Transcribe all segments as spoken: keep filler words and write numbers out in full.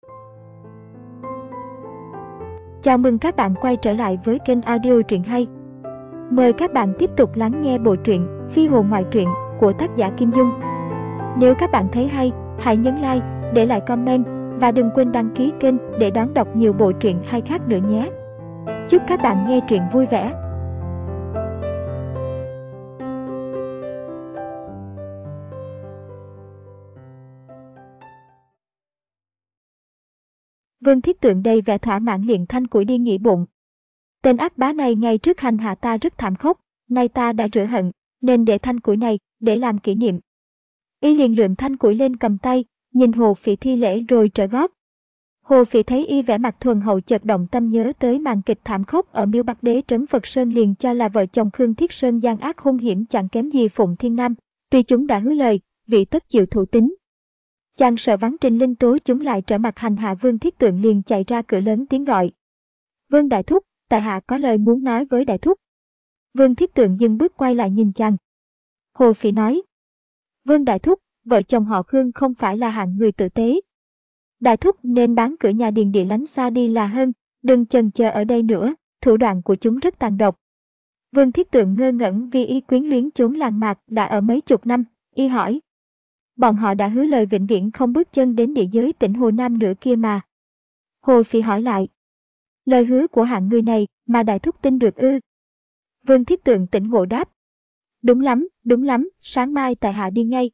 Chào mừng các bạn quay trở lại với kênh audio truyện hay. Mời các bạn tiếp tục lắng nghe bộ truyện Phi hồn ngoại truyện của tác giả Kim Dung. Nếu các bạn thấy hay, hãy nhấn like, để lại comment và đừng quên đăng ký kênh để đón đọc nhiều bộ truyện hay khác nữa nhé. Chúc các bạn nghe truyện vui vẻ. Vương Thiết Tượng đầy vẻ thỏa mãn liền thanh củi đi nghĩ bụng. Tên ác bá này ngày trước hành hạ ta rất thảm khốc, nay ta đã rửa hận, nên để thanh củi này để làm kỷ niệm. Y liền lượm thanh củi lên cầm tay, nhìn Hồ Phỉ thi lễ rồi trở gót. Hồ Phỉ thấy y vẻ mặt thuần hậu chợt động tâm nhớ tới màn kịch thảm khốc ở Miếu Bắc Đế trấn Phật Sơn, liền cho là vợ chồng Khương Thiết Sơn gian ác hung hiểm chẳng kém gì Phụng Thiên Nam, tuy chúng đã hứa lời, vị tất chịu thủ tín. Chàng sợ vắng Trình Linh Tố chúng lại trở mặt hành hạ, Vương Thiết Tượng liền chạy ra cửa lớn tiếng gọi: Vương đại thúc, tại hạ có lời muốn nói với đại thúc. Vương Thiết Tượng dừng bước quay lại nhìn chàng. Hồ Phỉ nói: Vương đại thúc, vợ chồng họ Khương không phải là hạng người tử tế. Đại thúc nên bán cửa nhà điền địa lánh xa đi là hơn, đừng chần chờ ở đây nữa, thủ đoạn của chúng rất tàn độc. Vương Thiết Tượng ngơ ngẩn vì y quyến luyến chốn làng mạc đã ở mấy chục năm, y hỏi: Bọn họ đã hứa lời vĩnh viễn không bước chân đến địa giới tỉnh Hồ Nam nữa kia mà. Hồ Phỉ hỏi lại: Lời hứa của hạng người này mà đại thúc tin được ư? Vương Thiết Tượng tỉnh ngộ đáp: Đúng lắm, đúng lắm, sáng mai tại hạ đi ngay.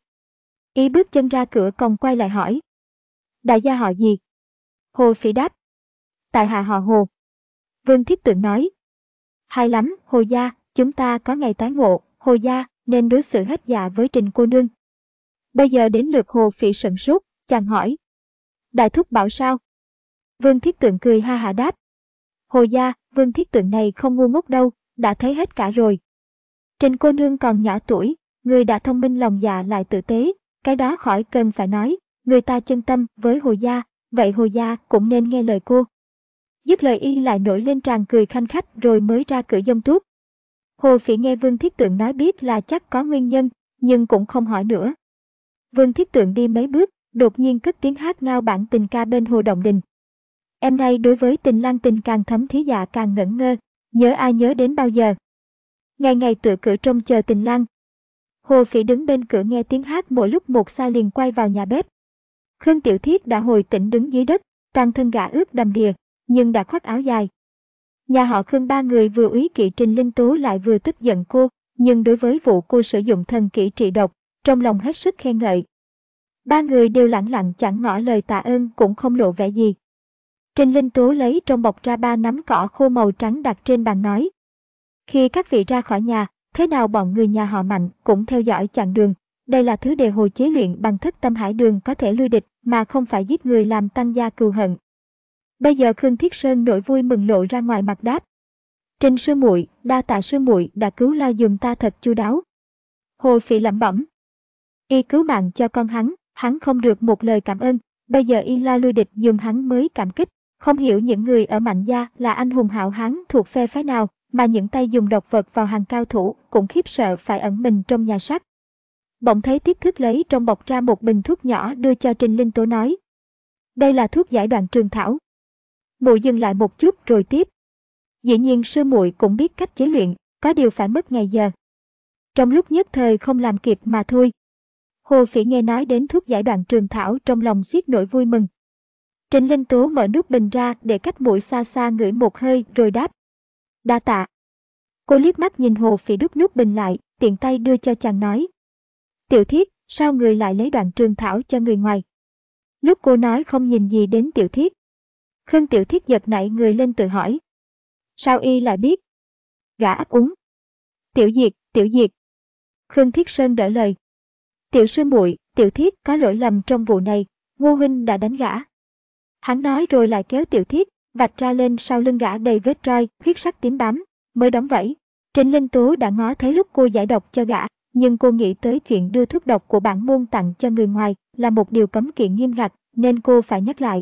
Y bước chân ra cửa còn quay lại hỏi: Đại gia họ gì? Hồ Phỉ đáp: Tại hạ họ Hồ. Vương Thiết Tượng nói: Hay lắm, Hồ gia, chúng ta có ngày tái ngộ, Hồ gia nên đối xử hết dạ với Trình cô nương. Bây giờ đến lượt Hồ Phỉ sửng sốt, chàng hỏi: Đại thúc bảo sao? Vương Thiết Tượng cười ha hả đáp: Hồ gia, Vương Thiết Tượng này không ngu ngốc đâu, đã thấy hết cả rồi. Trình cô nương còn nhỏ tuổi, người đã thông minh lòng dạ lại tử tế, cái đó khỏi cần phải nói, người ta chân tâm với Hồ gia, vậy Hồ gia cũng nên nghe lời cô. Dứt lời y lại nổi lên tràng cười khanh khách rồi mới ra cửa dông tuốt. Hồ Phỉ nghe Vương Thiết Tượng nói biết là chắc có nguyên nhân, nhưng cũng không hỏi nữa. Vương Thiết Tượng đi mấy bước, đột nhiên cất tiếng hát ngao bản tình ca bên hồ Động Đình. Em nay đối với tình lang tình càng thấm thí dạ càng ngẩn ngơ, nhớ ai nhớ đến bao giờ. Ngày ngày tựa cửa trông chờ tình lang. Hồ Phỉ đứng bên cửa nghe tiếng hát mỗi lúc một xa liền quay vào nhà bếp. Khương Tiểu Thiết đã hồi tỉnh đứng dưới đất, toàn thân gã ướt đầm đìa, nhưng đã khoác áo dài. Nhà họ Khương ba người vừa úy kỵ Trình Linh Tố lại vừa tức giận cô, nhưng đối với vụ cô sử dụng thần kỹ trị độc, trong lòng hết sức khen ngợi. Ba người đều lẳng lặng chẳng ngỏ lời tạ ơn cũng không lộ vẻ gì. Trình Linh Tố lấy trong bọc ra ba nắm cỏ khô màu trắng đặt trên bàn nói: Khi các vị ra khỏi nhà, thế nào bọn người nhà họ Mạnh cũng theo dõi chặng đường. Đây là thứ đề hồ chế luyện bằng thất tâm hải đường có thể lui địch mà không phải giết người làm tăng gia cừu hận. Bây giờ Khương Thiết Sơn nỗi vui mừng lộ ra ngoài mặt đáp: Trình sư muội, đa tạ sư muội đã cứu lo giùm ta thật chu đáo. Hồ Phỉ lẩm bẩm: Y cứu mạng cho con hắn, hắn không được một lời cảm ơn, bây giờ y la lui địch giùm hắn mới cảm kích. Không hiểu những người ở Mạnh gia là anh hùng hảo hán thuộc phe phái nào, mà những tay dùng độc vật vào hàng cao thủ cũng khiếp sợ phải ẩn mình trong nhà sắt. Bỗng thấy Tiết Thức lấy trong bọc ra một bình thuốc nhỏ đưa cho Trình Linh Tố nói: Đây là thuốc giải đoạn trường thảo. Muội dừng lại một chút rồi tiếp: Dĩ nhiên sư muội cũng biết cách chế luyện, có điều phải mất ngày giờ. Trong lúc nhất thời không làm kịp mà thôi. Hồ Phỉ nghe nói đến thuốc giải đoạn trường thảo trong lòng xiết nỗi vui mừng. Trình Linh Tố mở nút bình ra để cách mũi xa xa ngửi một hơi rồi đáp: Đa tạ. Cô liếc mắt nhìn Hồ Phỉ đút nút bình lại, tiện tay đưa cho chàng nói: Tiểu Thiết, sao người lại lấy đoạn trường thảo cho người ngoài? Lúc cô nói không nhìn gì đến Tiểu Thiết. Khương Tiểu Thiết giật nảy người lên tự hỏi: Sao y lại biết? Gã ấp úng: Tiểu Diệt, Tiểu Diệt. Khương Thiết Sơn đỡ lời: Tiểu sư muội, Tiểu Thiết có lỗi lầm trong vụ này, Ngô huynh đã đánh gã. Hắn nói rồi lại kéo Tiểu Thiết, vạch ra lên sau lưng gã đầy vết roi, huyết sắc tím bám, mới đóng vẫy. Trình Linh Tố đã ngó thấy lúc cô giải độc cho gã, nhưng cô nghĩ tới chuyện đưa thuốc độc của bản môn tặng cho người ngoài là một điều cấm kỵ nghiêm ngặt, nên cô phải nhắc lại.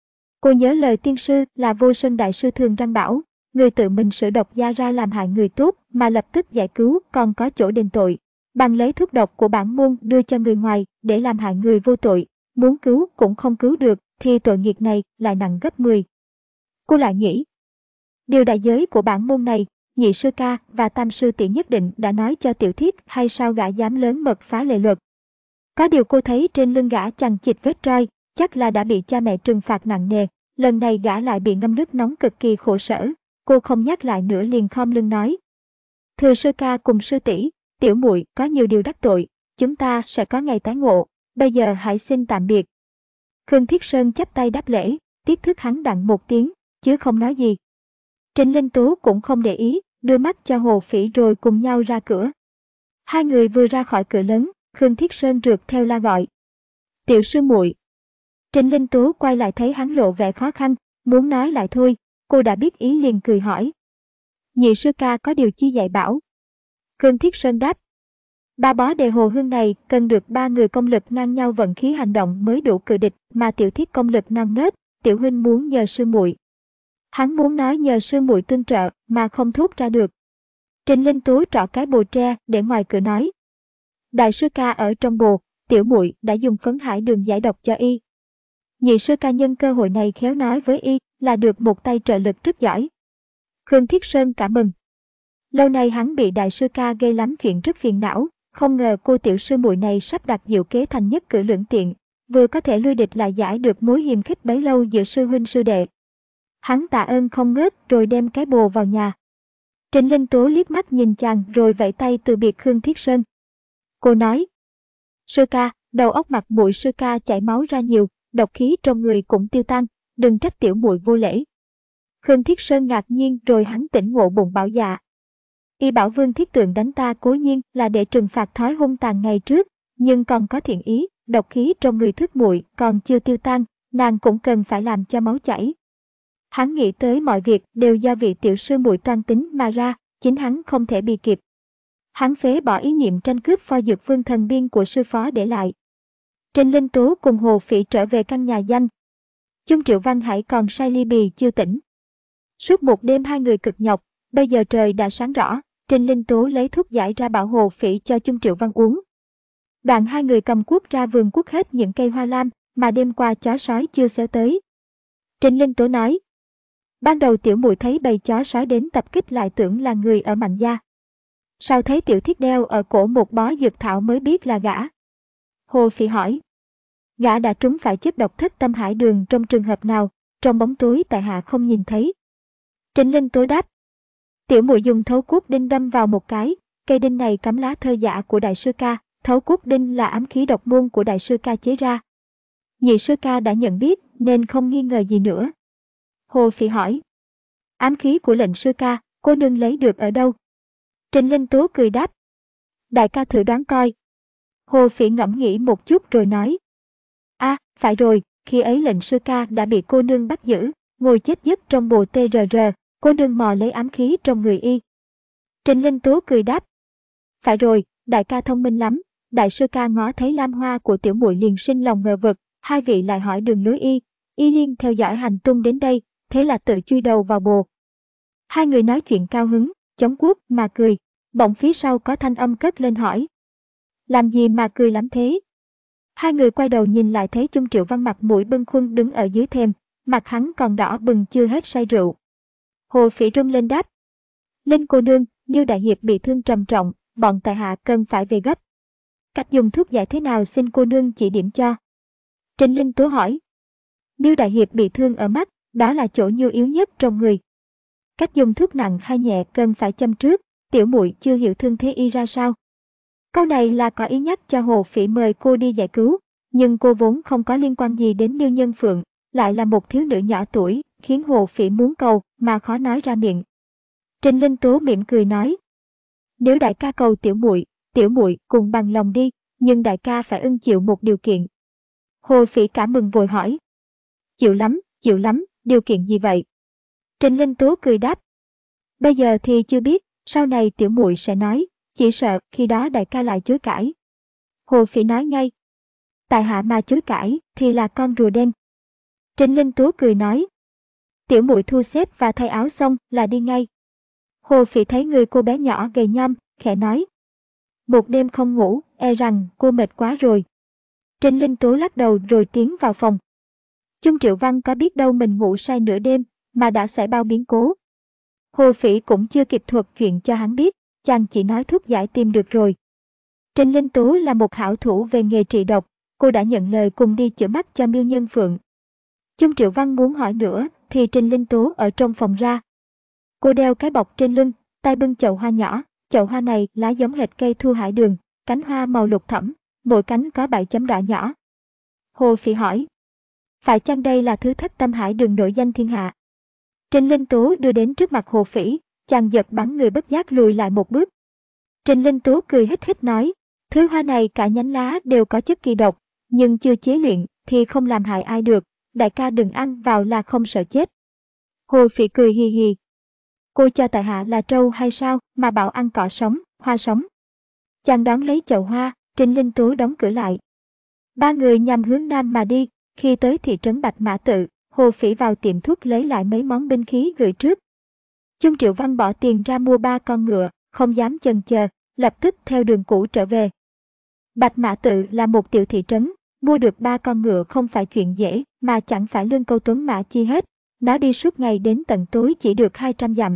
Cô nhớ lời tiên sư là Vô Sơn đại sư thường răng bảo: người tự mình sử độc gia ra làm hại người tốt mà lập tức giải cứu còn có chỗ đền tội, bằng lấy thuốc độc của bản môn đưa cho người ngoài để làm hại người vô tội, muốn cứu cũng không cứu được, thì tội nghiệp này lại nặng gấp mười. Cô lại nghĩ, điều đại giới của bản môn này, nhị sư ca và tam sư tỷ nhất định đã nói cho tiểu thiếp, hay sao gã dám lớn mật phá lệ luật. Có điều cô thấy trên lưng gã chằng chịt vết roi, chắc là đã bị cha mẹ trừng phạt nặng nề, lần này gã lại bị ngâm nước nóng cực kỳ khổ sở. Cô không nhắc lại nữa, liền khom lưng nói, thưa sư ca cùng sư tỷ, tiểu muội có nhiều điều đắc tội, chúng ta sẽ có ngày tái ngộ, bây giờ hãy xin tạm biệt. Khương Thiết Sơn chắp tay đáp lễ, tiếc thức hắn đặng một tiếng, chứ không nói gì. Trịnh Linh Tú cũng không để ý, đưa mắt cho Hồ Phỉ rồi cùng nhau ra cửa. Hai người vừa ra khỏi cửa lớn, Khương Thiết Sơn rượt theo la gọi, tiểu sư muội. Trịnh Linh Tú quay lại thấy hắn lộ vẻ khó khăn, muốn nói lại thôi, cô đã biết ý liền cười hỏi, nhị sư ca có điều chi dạy bảo? Khương Thiết Sơn đáp, ba bó đề hồ hương này cần được ba người công lực ngang nhau vận khí hành động mới đủ cự địch, mà tiểu thiết công lực non nớt, tiểu huynh muốn nhờ sư muội. Hắn muốn nói nhờ sư muội tương trợ mà không thốt ra được. Trịnh Linh Tú trỏ cái bồ tre để ngoài cửa nói, đại sư ca ở trong bồ, tiểu muội đã dùng phấn hải đường giải độc cho y. Nhị sư ca nhân cơ hội này khéo nói với y là được một tay trợ lực rất giỏi. Khương Thiết Sơn cảm mừng. Lâu nay hắn bị đại sư ca gây lắm chuyện rất phiền não, không ngờ cô tiểu sư muội này sắp đặt diệu kế thành nhất cử lưỡng tiện, vừa có thể lui địch lại giải được mối hiềm khích bấy lâu giữa sư huynh sư đệ. Hắn tạ ơn không ngớt rồi đem cái bồ vào nhà. Trịnh Linh Tú liếc mắt nhìn chàng rồi vẫy tay từ biệt Khương Thiết Sơn. Cô nói, sư ca, đầu óc mặt muội sư ca chảy máu ra nhiều, độc khí trong người cũng tiêu tan, đừng trách tiểu muội vô lễ. Khương Thiết Sơn ngạc nhiên rồi hắn tỉnh ngộ bụng bảo dạ. Y bảo Vương Thiết Tượng đánh ta cố nhiên là để trừng phạt thói hung tàn ngày trước, nhưng còn có thiện ý, độc khí trong người thức muội còn chưa tiêu tan, nàng cũng cần phải làm cho máu chảy. Hắn nghĩ tới mọi việc đều do vị tiểu sư muội toan tính mà ra, chính hắn không thể bị kịp. Hắn phế bỏ ý niệm tranh cướp pho dược vương thần biên của sư phó để lại. Trịnh Linh Tú cùng Hồ Phỉ trở về căn nhà danh. Chung Triệu Văn Hải còn say ly bì chưa tỉnh. Suốt một đêm hai người cực nhọc, bây giờ trời đã sáng rõ, Trịnh Linh Tú lấy thuốc giải ra bảo Hồ Phỉ cho Chung Triệu Văn uống. Đoạn hai người cầm cuốc ra vườn cuốc hết những cây hoa lam mà đêm qua chó sói chưa xéo tới. Trịnh Linh Tú nói, ban đầu tiểu muội thấy bầy chó sói đến tập kích lại tưởng là người ở Mạnh gia. Sau thấy tiểu thiết đeo ở cổ một bó dược thảo mới biết là gã. Hồ Phỉ hỏi, gã đã trúng phải chất độc thất tâm hải đường trong trường hợp nào, trong bóng tối tại hạ không nhìn thấy. Trịnh Linh Tú đáp, tiểu muội dùng thấu cuốc đinh đâm vào một cái, cây đinh này cắm lá thơ giả của đại sư ca, thấu cuốc đinh là ám khí độc môn của đại sư ca chế ra. Nhị sư ca đã nhận biết nên không nghi ngờ gì nữa. Hồ Phỉ hỏi, ám khí của lệnh sư ca, cô nương lấy được ở đâu? Trịnh Linh Tú cười đáp, đại ca thử đoán coi. Hồ Phỉ ngẫm nghĩ một chút rồi nói, a, à, phải rồi, khi ấy lệnh sư ca đã bị cô nương bắt giữ, ngồi chết giấc trong bồ tê rờ rờ, cô nương mò lấy ám khí trong người y. Trịnh Linh Tú cười đáp, phải rồi, đại ca thông minh lắm. Đại sư ca ngó thấy lam hoa của tiểu muội liền sinh lòng ngờ vực, hai vị lại hỏi đường lối y, y liên theo dõi hành tung đến đây, thế là tự chui đầu vào bồ. Hai người nói chuyện cao hứng, chống cuốc mà cười, bỗng phía sau có thanh âm cất lên hỏi, làm gì mà cười lắm thế? Hai người quay đầu nhìn lại thấy Chung Triệu Văn mặt mũi bâng khuâng đứng ở dưới thềm, mặt hắn còn đỏ bừng chưa hết say rượu. Hồ Phỉ rung lên đáp, Linh cô nương, Niêu đại hiệp bị thương trầm trọng, bọn tại hạ cần phải về gấp. Cách dùng thuốc giải thế nào xin cô nương chỉ điểm cho. Trịnh Linh Tú hỏi, Niêu đại hiệp bị thương ở mắt, đó là chỗ Niêu yếu nhất trong người. Cách dùng thuốc nặng hay nhẹ cần phải châm trước, tiểu muội chưa hiểu thương thế y ra sao. Câu này là có ý nhắc cho Hồ Phỉ mời cô đi giải cứu, nhưng cô vốn không có liên quan gì đến Niêu Nhân Phượng, lại là một thiếu nữ nhỏ tuổi, khiến Hồ Phỉ muốn cầu mà khó nói ra miệng. Trịnh Linh Tú mỉm cười nói, nếu đại ca cầu tiểu muội, tiểu muội cùng bằng lòng đi, nhưng đại ca phải ưng chịu một điều kiện. Hồ Phỉ cảm mừng vội hỏi, chịu lắm, chịu lắm, điều kiện gì vậy? Trịnh Linh Tú cười đáp, bây giờ thì chưa biết, sau này tiểu muội sẽ nói, chỉ sợ khi đó đại ca lại chối cãi. Hồ Phỉ nói ngay, tại hạ mà chối cãi thì là con rùa đen. Trịnh Linh Tú cười nói, tiểu muội thu xếp và thay áo xong là đi ngay. Hồ Phỉ thấy người cô bé nhỏ gầy nhom, khẽ nói, một đêm không ngủ, e rằng cô mệt quá rồi. Trình Linh Tú lắc đầu rồi tiến vào phòng. Chung Triệu Văn có biết đâu mình ngủ say nửa đêm mà đã xảy bao biến cố. Hồ Phỉ cũng chưa kịp thuật chuyện cho hắn biết, chàng chỉ nói thuốc giải tim được rồi. Trình Linh Tú là một hảo thủ về nghề trị độc, cô đã nhận lời cùng đi chữa mắt cho Miêu Nhân Phượng. Chung Triệu Văn muốn hỏi nữa thì Trình Linh Tú ở trong phòng ra. Cô đeo cái bọc trên lưng, tay bưng chậu hoa nhỏ, chậu hoa này lá giống hệt cây thu hải đường, cánh hoa màu lục thẫm, mỗi cánh có bảy chấm đỏ nhỏ. Hồ Phỉ hỏi, phải chăng đây là thứ thất tâm hải đường nổi danh thiên hạ? Trình Linh Tú đưa đến trước mặt Hồ Phỉ, chàng giật bắn người bất giác lùi lại một bước. Trình Linh Tú cười hít hít nói, thứ hoa này cả nhánh lá đều có chất kỳ độc, nhưng chưa chế luyện thì không làm hại ai được, đại ca đừng ăn vào là không sợ chết. Hồ Phỉ cười hì hì. Cô cho tại hạ là trâu hay sao mà bảo ăn cỏ sống, hoa sống? Chàng đón lấy chậu hoa, Trình Linh Tú đóng cửa lại. Ba người nhằm hướng nam mà đi, khi tới thị trấn Bạch Mã Tự, Hồ Phỉ vào tiệm thuốc lấy lại mấy món binh khí gửi trước. Chung Triệu Văn bỏ tiền ra mua ba con ngựa, không dám chần chờ, lập tức theo đường cũ trở về. Bạch Mã Tự là một tiểu thị trấn, mua được ba con ngựa không phải chuyện dễ, mà chẳng phải lương câu tuấn mã chi hết, nó đi suốt ngày đến tận tối chỉ được hai trăm dặm.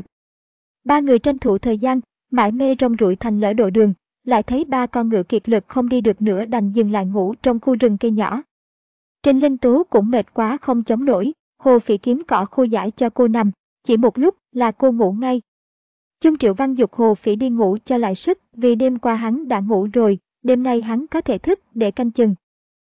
Ba người tranh thủ thời gian, mải mê rong ruổi thành lỡ độ đường, lại thấy ba con ngựa kiệt lực không đi được nữa đành dừng lại ngủ trong khu rừng cây nhỏ. Trình Linh Tú cũng mệt quá không chống nổi, Hồ Phỉ kiếm cỏ khô giải cho cô nằm, chỉ một lúc là cô ngủ ngay. Chung Triệu Văn giục Hồ Phỉ đi ngủ cho lại sức, vì đêm qua hắn đã ngủ rồi, đêm nay hắn có thể thức để canh chừng.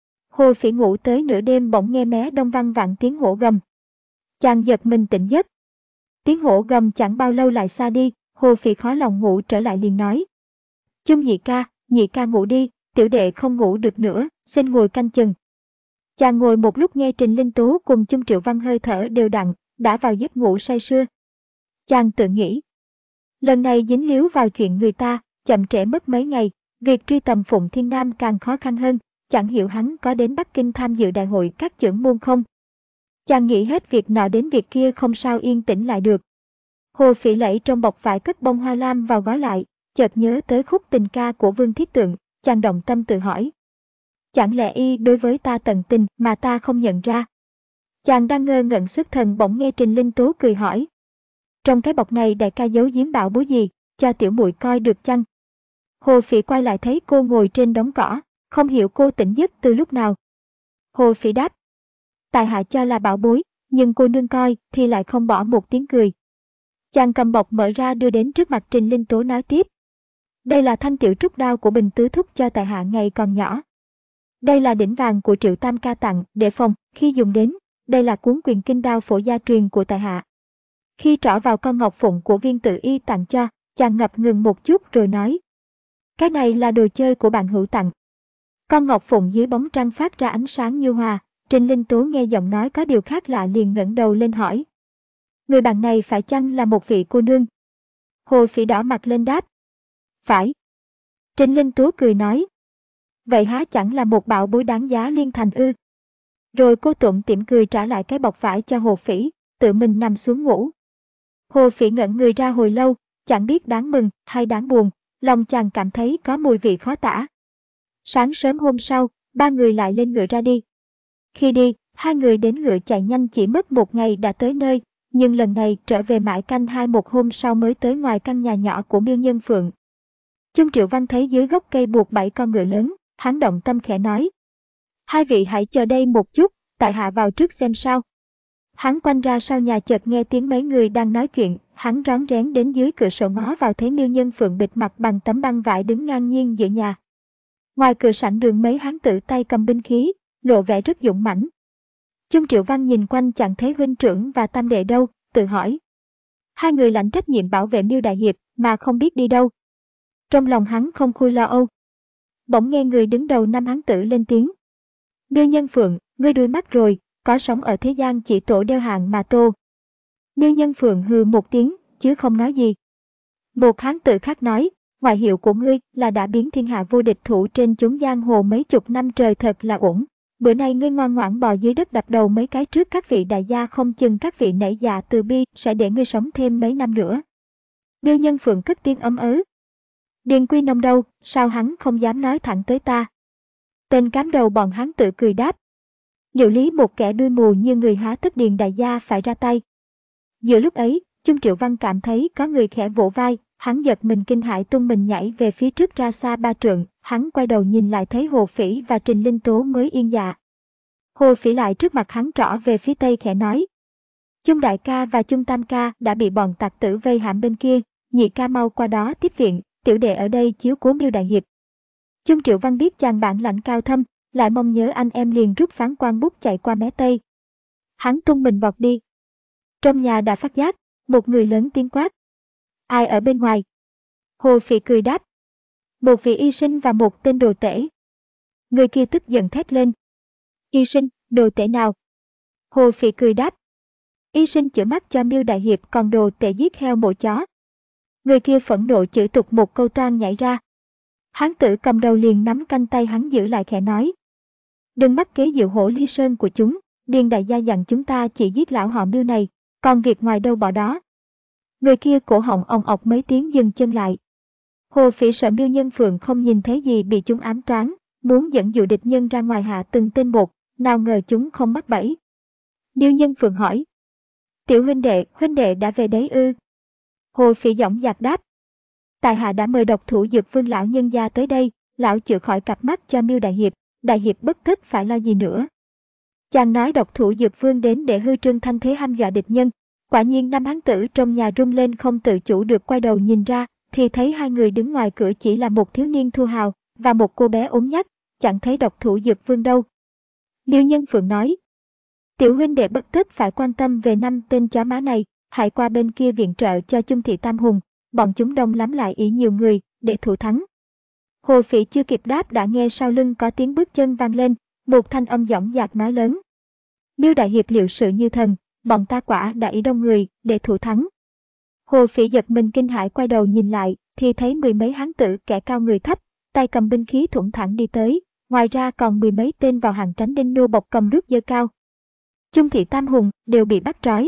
Hồ Phỉ ngủ tới nửa đêm bỗng nghe mé đông vang vẳng tiếng hổ gầm. Chàng giật mình tỉnh giấc. Tiếng hổ gầm chẳng bao lâu lại xa đi, Hồ Phỉ khó lòng ngủ trở lại liền nói. Chung nhị ca, nhị ca ngủ đi, tiểu đệ không ngủ được nữa, xin ngồi canh chừng. Chàng ngồi một lúc nghe Trình Linh Tú cùng Chung Triệu Văn hơi thở đều đặn, đã vào giấc ngủ say sưa. Chàng tự nghĩ. Lần này dính líu vào chuyện người ta, chậm trễ mất mấy ngày, việc truy tầm Phụng Thiên Nam càng khó khăn hơn, chẳng hiểu hắn có đến Bắc Kinh tham dự đại hội các chưởng môn không. Chàng nghĩ hết việc nọ đến việc kia không sao yên tĩnh lại được. Hồ Phỉ lẫy trong bọc vải cất bông hoa lam vào gói lại, chợt nhớ tới khúc tình ca của Vương Thiết Tượng, chàng động tâm tự hỏi. Chẳng lẽ y đối với ta tận tình mà ta không nhận ra? Chàng đang ngơ ngẩn xuất thần bỗng nghe Trình Linh Tú cười hỏi. Trong cái bọc này đại ca giấu giếm bảo bối gì, cho tiểu muội coi được chăng? Hồ Phỉ quay lại thấy cô ngồi trên đống cỏ, không hiểu cô tỉnh giấc từ lúc nào. Hồ Phỉ đáp. Tại hạ cho là bảo bối, nhưng cô nương coi thì lại không bỏ một tiếng cười. Chàng cầm bọc mở ra đưa đến trước mặt Trình Linh Tú nói tiếp. Đây là thanh tiểu trúc đao của Bình Tứ Thúc cho tại hạ ngày còn nhỏ. Đây là đỉnh vàng của Triệu Tam ca tặng để phòng khi dùng đến. Đây là cuốn quyền kinh đao phổ gia truyền của tại hạ. Khi trỏ vào con ngọc phụng của Viên Tự Y tặng cho, chàng ngập ngừng một chút rồi nói. Cái này là đồ chơi của bạn hữu tặng. Con ngọc phụng dưới bóng trăng phát ra ánh sáng như hoa. Trình Linh Tú nghe giọng nói có điều khác lạ liền ngẩng đầu lên hỏi. Người bạn này phải chăng là một vị cô nương? Hồ Phỉ đỏ mặt lên đáp. Phải. Trình Linh Tú cười nói. Vậy há chẳng là một bảo bối đáng giá liên thành ư? Rồi cô tủm tỉm cười trả lại cái bọc vải cho Hồ Phỉ, tự mình nằm xuống ngủ. Hồ Phỉ ngẩn người ra hồi lâu, chẳng biết đáng mừng hay đáng buồn, lòng chàng cảm thấy có mùi vị khó tả. Sáng sớm hôm sau, ba người lại lên ngựa ra đi. Khi đi, hai người đến ngựa chạy nhanh chỉ mất một ngày đã tới nơi, nhưng lần này trở về mãi canh hai một hôm sau mới tới ngoài căn nhà nhỏ của Miêu Nhân Phượng. Chung Triệu Văn thấy dưới gốc cây buộc bảy con ngựa lớn, hắn động tâm khẽ nói. Hai vị hãy chờ đây một chút, tại hạ vào trước xem sao. Hắn quanh ra sau nhà chợt nghe tiếng mấy người đang nói chuyện, hắn rón rén đến dưới cửa sổ ngó vào thấy Miêu Nhân Phượng bịt mặt bằng tấm băng vải đứng ngang nhiên giữa nhà. Ngoài cửa sảnh đường mấy hán tử tay cầm binh khí, lộ vẻ rất dũng mãnh. Chung Triệu Văn nhìn quanh chẳng thấy huynh trưởng và tam đệ đâu, tự hỏi. Hai người lãnh trách nhiệm bảo vệ Miêu đại hiệp mà không biết đi đâu. Trong lòng hắn không khui lo âu. Bỗng nghe người đứng đầu năm hán tử lên tiếng. Miêu Nhân Phượng, ngươi đuôi mắt rồi, có sống ở thế gian chỉ tổ đeo hạng mà tô. Miêu Nhân Phượng hừ một tiếng, chứ không nói gì. Một hán tử khác nói, ngoại hiệu của ngươi là đã biến thiên hạ vô địch thủ trên chốn giang hồ mấy chục năm trời thật là ổn. Bữa nay ngươi ngoan ngoãn bò dưới đất đập đầu mấy cái trước các vị đại gia không chừng các vị nảy dạ từ bi sẽ để ngươi sống thêm mấy năm nữa. Miêu Nhân Phượng cất tiếng ấm ớ. Điền Quy Nông đâu, sao hắn không dám nói thẳng tới ta? Tên cám đầu bọn hắn tự cười đáp. Liệu lý một kẻ đuôi mù như người há tất Điền đại gia phải ra tay. Giữa lúc ấy, Chung Triệu Văn cảm thấy có người khẽ vỗ vai, hắn giật mình kinh hãi tung mình nhảy về phía trước ra xa ba trượng, hắn quay đầu nhìn lại thấy Hồ Phỉ và Trình Linh Tố mới yên dạ. Hồ Phỉ lại trước mặt hắn trỏ về phía tây khẽ nói. Chung đại ca và Chung tam ca đã bị bọn tặc tử vây hãm bên kia, nhị ca mau qua đó tiếp viện, tiểu đệ ở đây chiếu cố Miêu đại hiệp. Chung Triệu Văn biết chàng bản lãnh cao thâm, lại mong nhớ anh em liền rút phán quan bút chạy qua mé tây. Hắn tung mình vọt đi. Trong nhà đã phát giác, một người lớn tiếng quát. Ai ở bên ngoài? Hồ Phỉ cười đáp. Một vị y sinh và một tên đồ tể. Người kia tức giận thét lên. Y sinh, đồ tể nào? Hồ Phỉ cười đáp. Y sinh chữa mắt cho Miêu đại hiệp, còn đồ tể giết heo mổ chó. Người kia phẫn nộ chửi tục một câu toan nhảy ra. Hán tử cầm đầu liền nắm canh tay hắn giữ lại khẽ nói. Đừng mắc kế diệu hổ ly sơn của chúng, Điền đại gia dặn chúng ta chỉ giết lão họ Miêu này, còn việc ngoài đâu bỏ đó. Người kia cổ họng ong ọc mấy tiếng dừng chân lại. Hồ Phỉ sợ Miêu Nhân Phượng không nhìn thấy gì bị chúng ám toán, muốn dẫn dụ địch nhân ra ngoài hạ từng tên một, nào ngờ chúng không mắc bẫy. Miêu Nhân Phượng hỏi. Tiểu huynh đệ, huynh đệ đã về đấy ư? Hồ Phỉ dõng dạc đáp. Tại hạ đã mời độc thủ Dược Vương lão nhân gia tới đây, lão chữa khỏi cặp mắt cho Miêu đại hiệp, đại hiệp bất thích phải lo gì nữa. Chàng nói độc thủ Dược Vương đến để hư trương thanh thế hăm dọa địch nhân. Quả nhiên năm hán tử trong nhà rung lên không tự chủ được quay đầu nhìn ra, thì thấy hai người đứng ngoài cửa chỉ là một thiếu niên thu hào và một cô bé ốm nhách, chẳng thấy độc thủ Dược Vương đâu. Miêu Nhân Phượng nói. Tiểu huynh đệ bất tức phải quan tâm về năm tên chó má này, hãy qua bên kia viện trợ cho Chung thị Tam Hùng, bọn chúng đông lắm lại ý nhiều người, để thủ thắng. Hồ Phỉ chưa kịp đáp đã nghe sau lưng có tiếng bước chân vang lên, một thanh âm dõng dạc nói lớn. Miêu đại hiệp liệu sự như thần, bọn ta quả đã ý đông người, để thủ thắng. Hồ Phỉ giật mình kinh hãi quay đầu nhìn lại, thì thấy mười mấy hán tử kẻ cao người thấp, tay cầm binh khí thủng thẳng đi tới, ngoài ra còn mười mấy tên vào hàng tránh đinh nô bọc cầm rút dơ cao. Chung thị Tam Hùng đều bị bắt trói.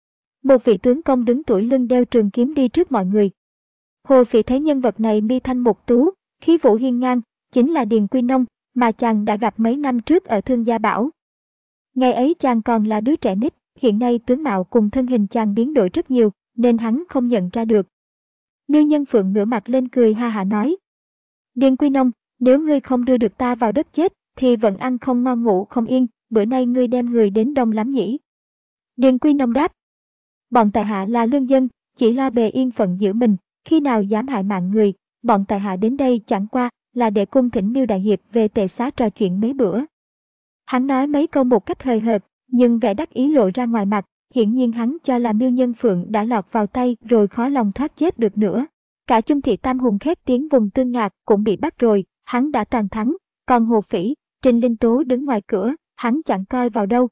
Một vị tướng công đứng tuổi lưng đeo trường kiếm đi trước mọi người. Hồ Phỉ thấy nhân vật này mi thanh mục tú, khí vũ hiên ngang, chính là Điền Quy Nông, mà chàng đã gặp mấy năm trước ở Thương Gia Bảo. Ngày ấy chàng còn là đứa trẻ nít, hiện nay tướng mạo cùng thân hình chàng biến đổi rất nhiều, nên hắn không nhận ra được. Miêu Nhân Phượng ngửa mặt lên cười ha hả nói. Điền Quy Nông, nếu ngươi không đưa được ta vào đất chết, thì vẫn ăn không ngon ngủ không yên, bữa nay ngươi đem người đến đông lắm nhỉ? Điền Quy Nông đáp. Bọn tại hạ là lương dân, chỉ lo bề yên phận giữ mình, khi nào dám hại mạng người, bọn tại hạ đến đây chẳng qua là để cung thỉnh Miêu đại hiệp về tề xá trò chuyện mấy bữa. Hắn nói mấy câu một cách hời hợt, nhưng vẻ đắc ý lộ ra ngoài mặt, hiển nhiên hắn cho là Miêu Nhân Phượng đã lọt vào tay rồi khó lòng thoát chết được nữa. Cả Chung thị Tam Hùng khét tiếng vùng Tương Ngạc cũng bị bắt rồi, hắn đã toàn thắng, còn Hồ Phỉ, Trình Linh Tố đứng ngoài cửa, hắn chẳng coi vào đâu.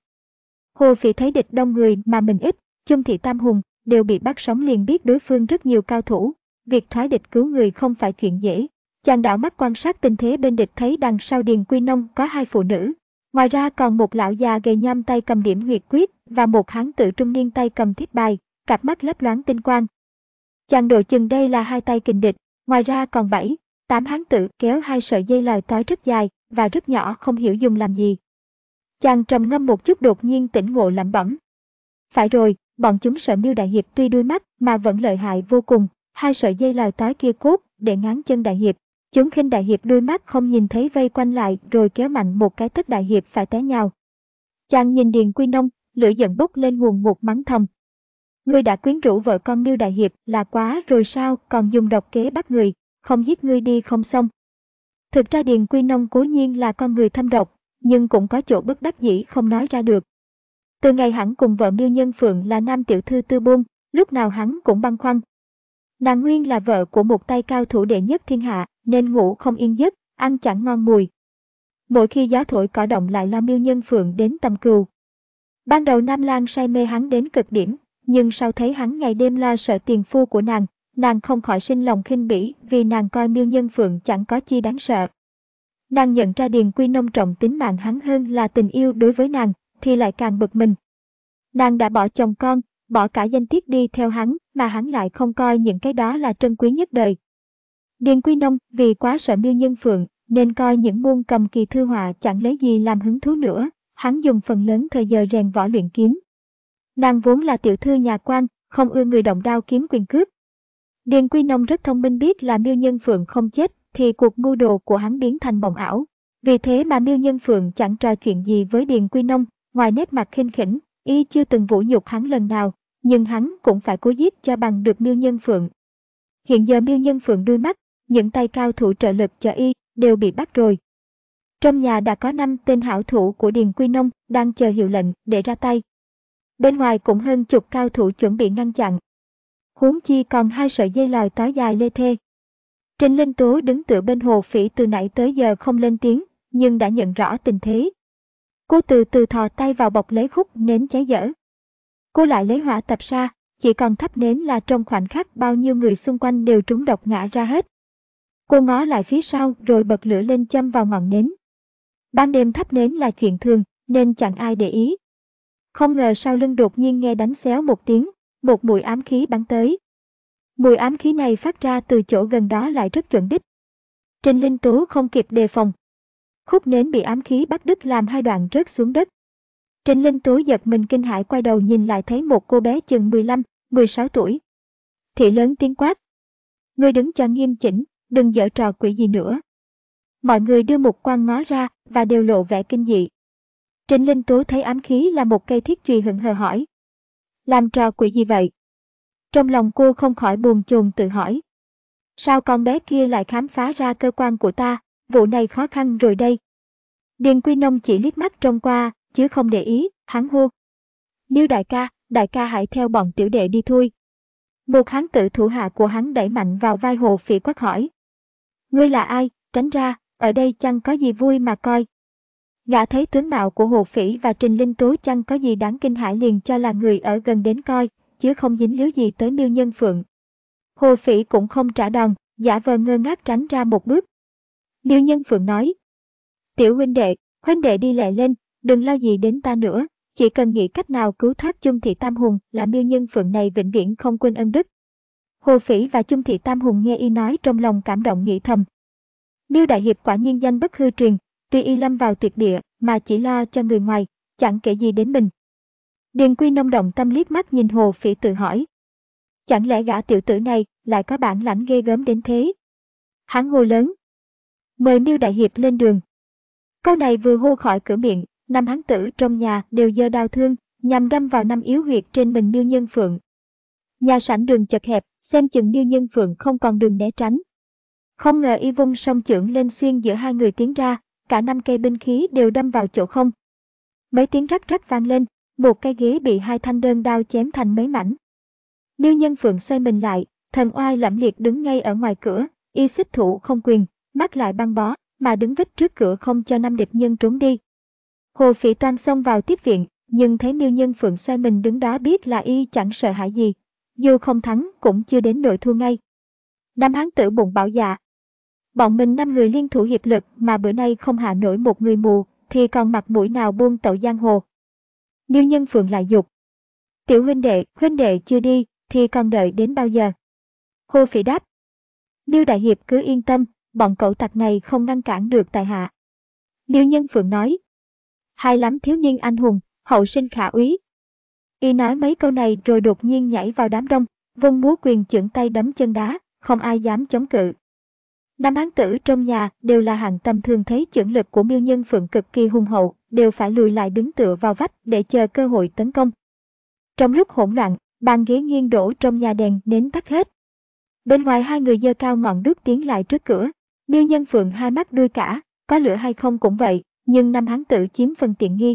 Hồ Phỉ thấy địch đông người mà mình ít, Chung thị Tam Hùng đều bị bắt sống liền biết đối phương rất nhiều cao thủ, việc thoái địch cứu người không phải chuyện dễ. Chàng đảo mắt quan sát tình thế bên địch thấy đằng sau Điền Quy Nông có hai phụ nữ. Ngoài ra còn một lão già gầy nhom tay cầm điểm huyệt quyết và một hán tử trung niên tay cầm thiết bài, cặp mắt lấp loáng tinh quang. Chàng độ chừng đây là hai tay kình địch, ngoài ra còn bảy, tám hán tử kéo hai sợi dây lòi tói rất dài và rất nhỏ không hiểu dùng làm gì. Chàng trầm ngâm một chút đột nhiên tỉnh ngộ lẩm bẩm. Phải rồi, bọn chúng sợ Miêu đại hiệp tuy đuôi mắt mà vẫn lợi hại vô cùng, hai sợi dây lòi tói kia cốt để ngáng chân đại hiệp. Chúng khinh đại hiệp đuôi mắt không nhìn thấy vây quanh lại rồi kéo mạnh một cái tất đại hiệp phải té nhào. Chàng nhìn Điền Quy Nông, lửa giận bốc lên nguồn ngụt mắng thầm. Ngươi đã quyến rũ vợ con Miêu đại hiệp là quá rồi sao, còn dùng độc kế bắt người, không giết ngươi đi không xong. Thực ra Điền Quy Nông cố nhiên là con người thâm độc, nhưng cũng có chỗ bất đắc dĩ không nói ra được. Từ ngày hắn cùng vợ Miêu Nhân Phượng là nam tiểu thư Tư Buôn, lúc nào hắn cũng băn khoăn. Nàng nguyên là vợ của một tay cao thủ đệ nhất thiên hạ, nên ngủ không yên giấc, ăn chẳng ngon mùi. Mỗi khi gió thổi cỏ động lại lo Miêu Nhân Phượng đến tầm cừu. Ban đầu Nam Lan say mê hắn đến cực điểm, nhưng sau thấy hắn ngày đêm lo sợ tiền phu của nàng, nàng không khỏi sinh lòng khinh bỉ vì nàng coi Miêu Nhân Phượng chẳng có chi đáng sợ. Nàng nhận ra Điền Quy Nông trọng tính mạng hắn hơn là tình yêu đối với nàng, thì lại càng bực mình. Nàng đã bỏ chồng con, bỏ cả danh tiết đi theo hắn, mà hắn lại không coi những cái đó là trân quý nhất đời. Điền Quy Nông vì quá sợ Miêu Nhân Phượng, nên coi những môn cầm kỳ thư họa chẳng lấy gì làm hứng thú nữa, hắn dùng phần lớn thời giờ rèn võ luyện kiếm. Nàng vốn là tiểu thư nhà quan, không ưa người động đao kiếm quyền cước. Điền Quy Nông rất thông minh, biết là Miêu Nhân Phượng không chết thì cuộc mưu đồ của hắn biến thành mộng ảo. Vì thế mà Miêu Nhân Phượng chẳng trò chuyện gì với Điền Quy Nông, ngoài nét mặt khinh khỉnh, y chưa từng vũ nhục hắn lần nào, nhưng hắn cũng phải cố giết cho bằng được Miêu Nhân Phượng. Hiện giờ Miêu Nhân Phượng đuôi mắt, những tay cao thủ trợ lực cho y đều bị bắt rồi. Trong nhà đã có năm tên hảo thủ của Điền Quy Nông đang chờ hiệu lệnh để ra tay. Bên ngoài cũng hơn chục cao thủ chuẩn bị ngăn chặn. Huống chi còn hai sợi dây lòi tói dài lê thê. Trình Linh Tố đứng tựa bên Hồ Phỉ từ nãy tới giờ không lên tiếng, nhưng đã nhận rõ tình thế. Cô từ từ thò tay vào bọc lấy khúc nến cháy dở. Cô lại lấy hỏa tập sa, chỉ còn thắp nến là trong khoảnh khắc bao nhiêu người xung quanh đều trúng độc ngã ra hết. Cô ngó lại phía sau rồi bật lửa lên châm vào ngọn nến. Ban đêm thắp nến là chuyện thường nên chẳng ai để ý. Không ngờ sau lưng đột nhiên nghe đánh xéo một tiếng, một mùi ám khí bắn tới. Mùi ám khí này phát ra từ chỗ gần đó lại rất chuẩn đích. Trình Linh Tố không kịp đề phòng. Khúc nến bị ám khí bắt đứt làm hai đoạn rớt xuống đất. Trình Linh Tố giật mình kinh hãi quay đầu nhìn lại thấy một cô bé chừng mười lăm, mười sáu tuổi. Thị lớn tiếng quát. Ngươi đứng cho nghiêm chỉnh, đừng giở trò quỷ gì nữa. Mọi người đưa một quan ngó ra và đều lộ vẻ kinh dị. Trình Linh Tố thấy ám khí là một cây thiết chùy hững hờ hỏi. Làm trò quỷ gì vậy? Trong lòng cô không khỏi buồn chồn tự hỏi. Sao con bé kia lại khám phá ra cơ quan của ta, vụ này khó khăn rồi đây. Điền Quy Nông chỉ liếc mắt trông qua, chứ không để ý, hắn hô. Miêu đại ca, đại ca hãy theo bọn tiểu đệ đi thôi. Một hán tử thủ hạ của hắn đẩy mạnh vào vai Hồ Phỉ quát hỏi. Ngươi là ai, tránh ra, ở đây chẳng có gì vui mà coi. Gã thấy tướng mạo của Hồ Phỉ và Trình Linh Tố chẳng có gì đáng kinh hãi liền cho là người ở gần đến coi, chứ không dính líu gì tới Miêu Nhân Phượng. Hồ Phỉ cũng không trả đòn, giả vờ ngơ ngác tránh ra một bước. Miêu Nhân Phượng nói. Tiểu huynh đệ, huynh đệ đi lẹ lên, đừng lo gì đến ta nữa, chỉ cần nghĩ cách nào cứu thoát Chung Thị Tam Hùng là Miêu Nhân Phượng này vĩnh viễn không quên ân đức. Hồ Phỉ và Chung Thị Tam Hùng nghe y nói trong lòng cảm động nghĩ thầm. Miêu đại hiệp quả nhiên danh bất hư truyền, tuy y lâm vào tuyệt địa mà chỉ lo cho người ngoài, chẳng kể gì đến mình. Điền Quy Nông động tâm liếc mắt nhìn Hồ Phỉ tự hỏi. Chẳng lẽ gã tiểu tử này lại có bản lãnh ghê gớm đến thế? Hắn hô lớn. Mời Miêu đại hiệp lên đường. Câu này vừa hô khỏi cửa miệng, năm hán tử trong nhà đều giơ đao thương, nhằm đâm vào năm yếu huyệt trên mình Miêu Nhân Phượng. Nhà sảnh đường chật hẹp, xem chừng Miêu Nhân Phượng không còn đường né tránh. Không ngờ y vung song chưởng lên xuyên giữa hai người tiến ra, cả năm cây binh khí đều đâm vào chỗ không. Mấy tiếng rắc rắc vang lên, một cây ghế bị hai thanh đơn đao chém thành mấy mảnh. Miêu Nhân Phượng xoay mình lại, thần oai lẫm liệt đứng ngay ở ngoài cửa, y xích thủ không quyền, mắt lại băng bó, mà đứng vít trước cửa không cho năm địch nhân trốn đi. Hồ Phỉ toan xông vào tiếp viện, nhưng thấy Miêu Nhân Phượng xoay mình đứng đó biết là y chẳng sợ hãi gì, dù không thắng cũng chưa đến nỗi thua ngay. Năm hán tử bụng bảo dạ. Bọn mình năm người liên thủ hiệp lực mà bữa nay không hạ nổi một người mù, thì còn mặt mũi nào buông tẩu giang hồ. Miêu Nhân Phượng lại dục. Tiểu huynh đệ, huynh đệ chưa đi, thì còn đợi đến bao giờ? Hồ Phỉ đáp. Miêu đại hiệp cứ yên tâm, bọn cẩu tặc này không ngăn cản được tại hạ. Miêu Nhân Phượng nói. Hay lắm thiếu niên anh hùng, hậu sinh khả úy. Y nói mấy câu này rồi đột nhiên nhảy vào đám đông, vung múa quyền chưởng tay đấm chân đá, không ai dám chống cự. Năm hán tử trong nhà đều là hạng tầm thường, thấy chưởng lực của Miêu Nhân Phượng cực kỳ hùng hậu, đều phải lùi lại đứng tựa vào vách để chờ cơ hội tấn công. Trong lúc hỗn loạn, bàn ghế nghiêng đổ trong nhà, đèn nến tắt hết. Bên ngoài hai người giơ cao ngọn đuốc tiến lại trước cửa. Miêu Nhân Phượng hai mắt đuôi cả, có lửa hay không cũng vậy, nhưng năm hán tử chiếm phần tiện nghi.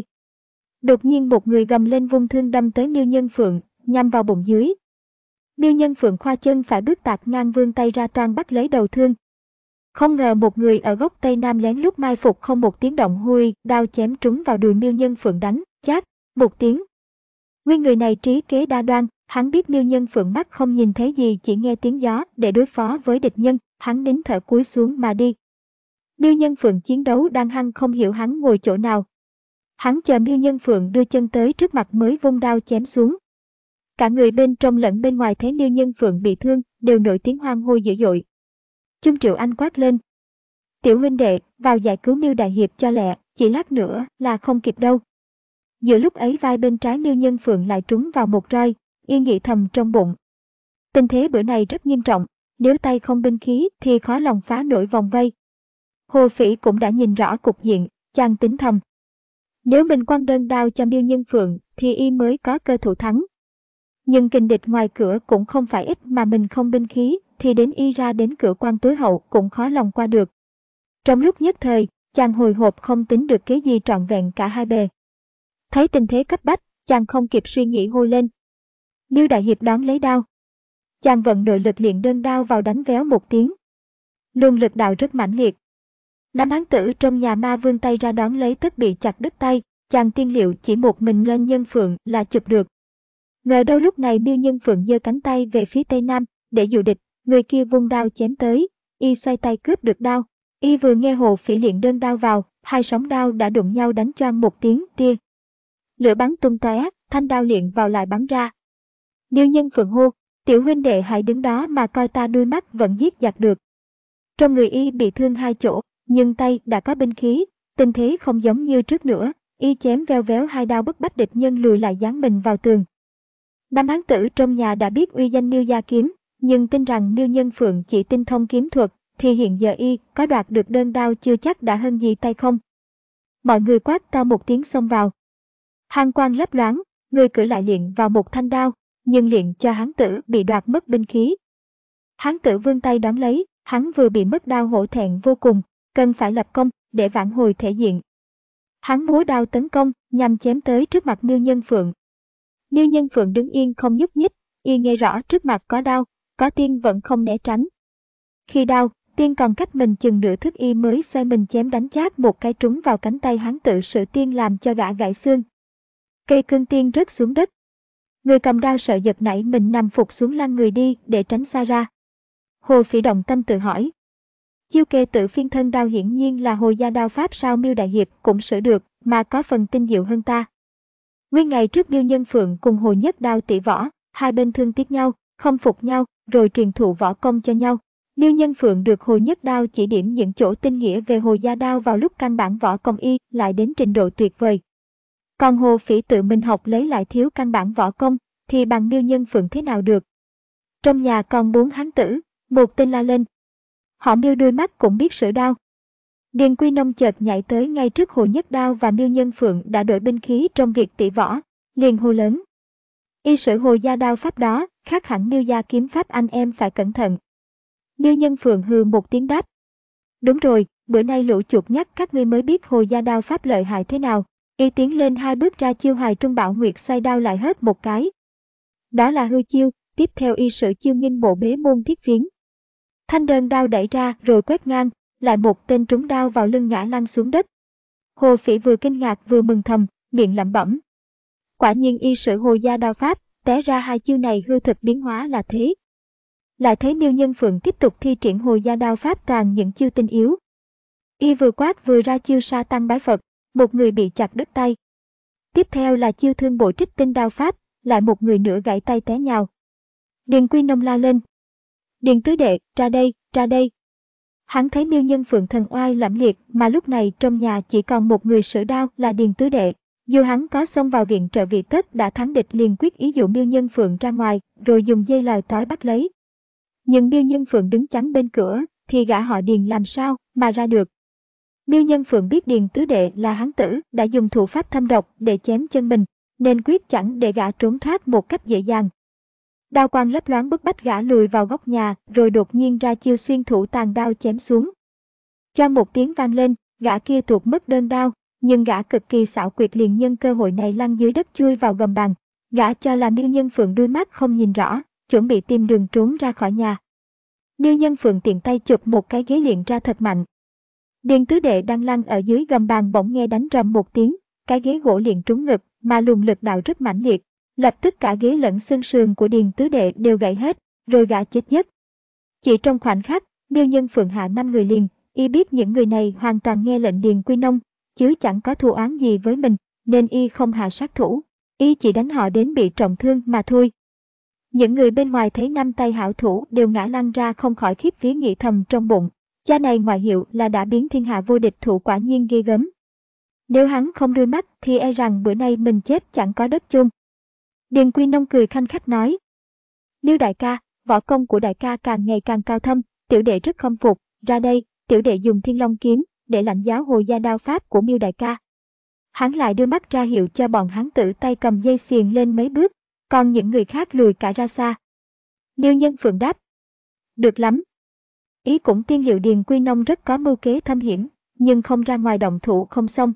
Đột nhiên một người gầm lên vung thương đâm tới Miêu Nhân Phượng, nhằm vào bụng dưới. Miêu Nhân Phượng khoa chân phải bước tạt ngang vươn tay ra toan bắt lấy đầu thương. Không ngờ một người ở góc tây nam lén lút mai phục không một tiếng động hui, đao chém trúng vào đùi Miêu Nhân Phượng đánh, chát, một tiếng. Nguyên người này trí kế đa đoan, hắn biết Miêu Nhân Phượng mắt không nhìn thấy gì, chỉ nghe tiếng gió để đối phó với địch nhân, hắn nín thở cúi xuống mà đi. Miêu Nhân Phượng chiến đấu đang hăng không hiểu hắn ngồi chỗ nào. Hắn chờ Miêu Nhân Phượng đưa chân tới trước mặt mới vung đao chém xuống. Cả người bên trong lẫn bên ngoài thấy Miêu Nhân Phượng bị thương, đều nổi tiếng hoan hô dữ dội. Chung Triệu Anh quát lên. Tiểu huynh đệ, vào giải cứu Miêu đại hiệp cho lẹ, chỉ lát nữa là không kịp đâu. Giữa lúc ấy vai bên trái Miêu Nhân Phượng lại trúng vào một roi, y nghĩ thầm trong bụng. Tình thế bữa này rất nghiêm trọng, nếu tay không binh khí thì khó lòng phá nổi vòng vây. Hồ Phỉ cũng đã nhìn rõ cục diện, chàng tính thầm. Nếu mình quăng đơn đao cho Miêu Nhân Phượng thì y mới có cơ thủ thắng. Nhưng kình địch ngoài cửa cũng không phải ít mà mình không binh khí thì đến y ra đến cửa quan tối hậu cũng khó lòng qua được. Trong lúc nhất thời, chàng hồi hộp không tính được kế gì trọn vẹn cả hai bề. Thấy tình thế cấp bách, chàng không kịp suy nghĩ hô lên. Miêu đại hiệp đón lấy đao. Chàng vận nội lực luyện đơn đao vào đánh véo một tiếng. Luồng lực đạo rất mãnh liệt. Nam hán tử trong nhà ma vươn tay ra đón lấy tất bị chặt đứt tay, chàng tiên liệu chỉ một mình lên Nhân Phượng là chụp được. Ngờ đâu lúc này Miêu Nhân Phượng giơ cánh tay về phía tây nam để dụ địch, người kia vung đao chém tới, y xoay tay cướp được đao. Y vừa nghe Hồ Phỉ luyện đơn đao vào, hai sóng đao đã đụng nhau đánh choang một tiếng tia. Lửa bắn tung tóe, thanh đao luyện vào lại bắn ra. Miêu Nhân Phượng hô, tiểu huynh đệ hãy đứng đó mà coi ta đuôi mắt vẫn giết giặc được. Trong người y bị thương hai chỗ, nhưng tay đã có binh khí, tình thế không giống như trước nữa, y chém veo véo hai đao bức bách địch nhân lùi lại dán mình vào tường. Nam hán tử trong nhà đã biết uy danh Miêu gia kiếm, nhưng tin rằng Miêu Nhân Phượng chỉ tinh thông kiếm thuật, thì hiện giờ y có đoạt được đơn đao chưa chắc đã hơn gì tay không. Mọi người quát to một tiếng xông vào. Hàn quang lấp loáng, người cử lại luyện vào một thanh đao, nhưng luyện cho hán tử bị đoạt mất binh khí. Hán tử vươn tay đón lấy, hắn vừa bị mất đao hổ thẹn vô cùng, cần phải lập công để vãn hồi thể diện. Hắn múa đao tấn công nhằm chém tới trước mặt Miêu Nhân Phượng. Miêu Nhân Phượng đứng yên không nhúc nhích, y nghe rõ trước mặt có đao, có tiên vẫn không né tránh. Khi đao, tiên còn cách mình chừng nửa thước y mới xoay mình chém đánh chát một cái trúng vào cánh tay hắn tự sự tiên làm cho gã gãy xương. Cây cương tiên rớt xuống đất. Người cầm đao sợ giật nảy mình nằm phục xuống lăn người đi để tránh xa ra. Hồ Phỉ động tâm tự hỏi. Chiêu kê tự phiên thân đao hiển nhiên là hồi gia đao pháp sao Miêu đại hiệp cũng sử được mà có phần tinh diệu hơn ta. Nguyên ngày trước Miêu Nhân Phượng cùng Hồ Nhất Đao tỷ võ, hai bên thương tiếc nhau, không phục nhau, rồi truyền thụ võ công cho nhau. Miêu Nhân Phượng được Hồ Nhất Đao chỉ điểm những chỗ tinh nghĩa về Hồ gia đao vào lúc căn bản võ công y lại đến trình độ tuyệt vời. Còn Hồ Phỉ tự mình học lấy lại thiếu căn bản võ công, thì bằng Miêu Nhân Phượng thế nào được. Trong nhà còn bốn hán tử, một tên la lên. Họ Miêu đôi mắt cũng biết sử đao. Điền Quy Nông chợt nhảy tới ngay trước Hồ Nhất Đao và Miêu Nhân Phượng đã đổi binh khí trong việc tỷ võ, liền hô lớn. Y sử Hồ gia đao pháp đó, khác hẳn Miêu gia kiếm pháp, anh em phải cẩn thận. Miêu Nhân Phượng hừ một tiếng đáp. Đúng rồi, bữa nay lũ chuột nhắt các ngươi mới biết Hồ gia đao pháp lợi hại thế nào. Y tiến lên hai bước ra chiêu Hoài Trung Bảo Nguyệt xoay đao lại hớt một cái. Đó là hư chiêu, tiếp theo y sử chiêu Nghinh Bộ Bế Môn Thiết Phiến. Thanh đơn đao đẩy ra rồi quét ngang, lại một tên trúng đao vào lưng ngã lăn xuống đất. Hồ Phỉ vừa kinh ngạc vừa mừng thầm, miệng lẩm bẩm. Quả nhiên y sử Hồ gia đao pháp, té ra hai chiêu này hư thực biến hóa là thế. Lại thấy Miêu Nhân Phượng tiếp tục thi triển Hồ gia đao pháp toàn những chiêu tinh yếu. Y vừa quát vừa ra chiêu sa tăng bái Phật, một người bị chặt đứt tay. Tiếp theo là chiêu thương bộ trích tinh đao pháp, lại một người nữa gãy tay té nhào. Điền Quy Nông la lên. Điền tứ đệ, ra đây, ra đây. Hắn thấy Miêu Nhân Phượng thần oai lẫm liệt mà lúc này trong nhà chỉ còn một người sử đao là Điền tứ đệ. Dù hắn có xông vào viện trợ vị tất đã thắng địch liền quyết ý dụ Miêu Nhân Phượng ra ngoài rồi dùng dây lòi tói bắt lấy. Nhưng Miêu Nhân Phượng đứng chắn bên cửa thì gã họ Điền làm sao mà ra được. Miêu Nhân Phượng biết Điền tứ đệ là hán tử đã dùng thủ pháp thâm độc để chém chân mình, nên quyết chẳng để gã trốn thoát một cách dễ dàng. Đao quang lấp loáng bức bách gã lùi vào góc nhà rồi đột nhiên ra chiêu xuyên thủ tàn đao chém xuống. Cho một tiếng vang lên, gã kia tuột mất đơn đao, nhưng gã cực kỳ xảo quyệt liền nhân cơ hội này lăn dưới đất chui vào gầm bàn. Gã cho là Miêu Nhân Phượng đôi mắt không nhìn rõ, chuẩn bị tìm đường trốn ra khỏi nhà. Miêu Nhân Phượng tiện tay chụp một cái ghế liền ra thật mạnh. Điền tứ đệ đang lăn ở dưới gầm bàn bỗng nghe đánh rầm một tiếng, cái ghế gỗ liền trúng ngực mà luồng lực đạo rất mãnh liệt, lập tức cả ghế lẫn xương sườn của Điền tứ đệ đều gãy hết, rồi gã chết giấc. Chỉ trong khoảnh khắc, Miêu Nhân Phượng hạ năm người liền, y biết những người này hoàn toàn nghe lệnh Điền Quy Nông, chứ chẳng có thù oán gì với mình, nên y không hạ sát thủ, y chỉ đánh họ đến bị trọng thương mà thôi. Những người bên ngoài thấy năm tay hảo thủ đều ngã lăn ra không khỏi khiếp vía nghĩ thầm trong bụng, Cha này ngoại hiệu là đã biến thiên hạ vô địch thủ quả nhiên ghê gớm. Nếu hắn không đuôi mắt thì e rằng bữa nay mình chết chẳng có đất chôn. Điền Quy Nông cười khanh khách nói. Liêu đại ca, võ công của đại ca càng ngày càng cao thâm, tiểu đệ rất khâm phục, ra đây, tiểu đệ dùng Thiên Long kiếm để lãnh giáo Hồi gia đao pháp của Miêu đại ca. Hắn lại đưa mắt ra hiệu cho bọn hắn tử tay cầm dây xiềng lên mấy bước, còn những người khác lùi cả ra xa. Liêu Nhân Phượng đáp. Được lắm. Ý cũng tiên liệu Điền Quy Nông rất có mưu kế thâm hiểm, nhưng không ra ngoài động thủ không xong.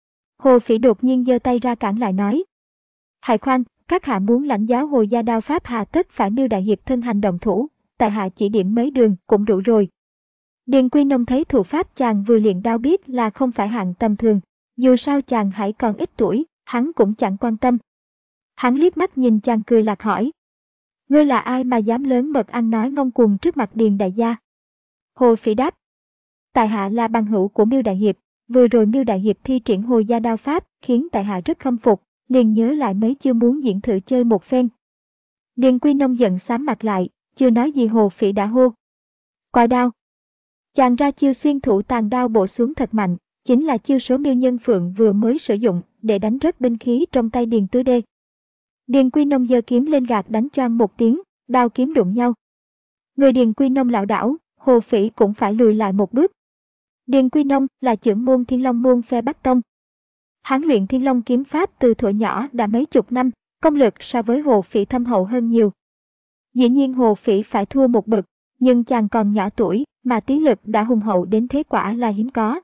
Hồ Phỉ đột nhiên giơ tay ra cản lại nói. Hãy khoan, các hạ muốn lãnh giáo Hồi gia đao pháp hà tất phải Miêu đại hiệp thân hành động thủ, tại hạ chỉ điểm mấy đường cũng đủ rồi. Điền Quy Nông thấy thủ pháp chàng vừa luyện đao biết là không phải hạng tầm thường, dù sao chàng hãy còn ít tuổi, hắn cũng chẳng quan tâm. Hắn liếc mắt nhìn chàng cười lạc hỏi. Ngươi là ai mà dám lớn mật ăn nói ngông cuồng trước mặt Điền đại gia? Hồ Phỉ đáp. Tại hạ là bằng hữu của Miêu đại hiệp, vừa rồi Miêu đại hiệp thi triển Hồi gia đao pháp khiến tại hạ rất khâm phục, liền nhớ lại mấy chiêu muốn diễn thử chơi một phen. Điền Quy Nông giận xám mặt lại, chưa nói gì Hồ Phỉ đã hô. Quài đao. Chàng ra chiêu xuyên thủ tàn đao bổ xuống thật mạnh, chính là chiêu số Miêu Nhân Phượng vừa mới sử dụng để đánh rớt binh khí trong tay Điền Tứ Đê. Điền Quy Nông giơ kiếm lên gạt đánh choang một tiếng, đao kiếm đụng nhau. Người Điền Quy Nông lảo đảo, Hồ Phỉ cũng phải lùi lại một bước. Điền Quy Nông là trưởng môn Thiên Long môn phe Bắc Tông. Hắn luyện Thiên Long kiếm pháp từ thuở nhỏ đã mấy chục năm, công lực so với Hồ Phỉ thâm hậu hơn nhiều. Dĩ nhiên Hồ Phỉ phải thua một bậc, nhưng chàng còn nhỏ tuổi mà tí lực đã hùng hậu đến thế quả là hiếm có.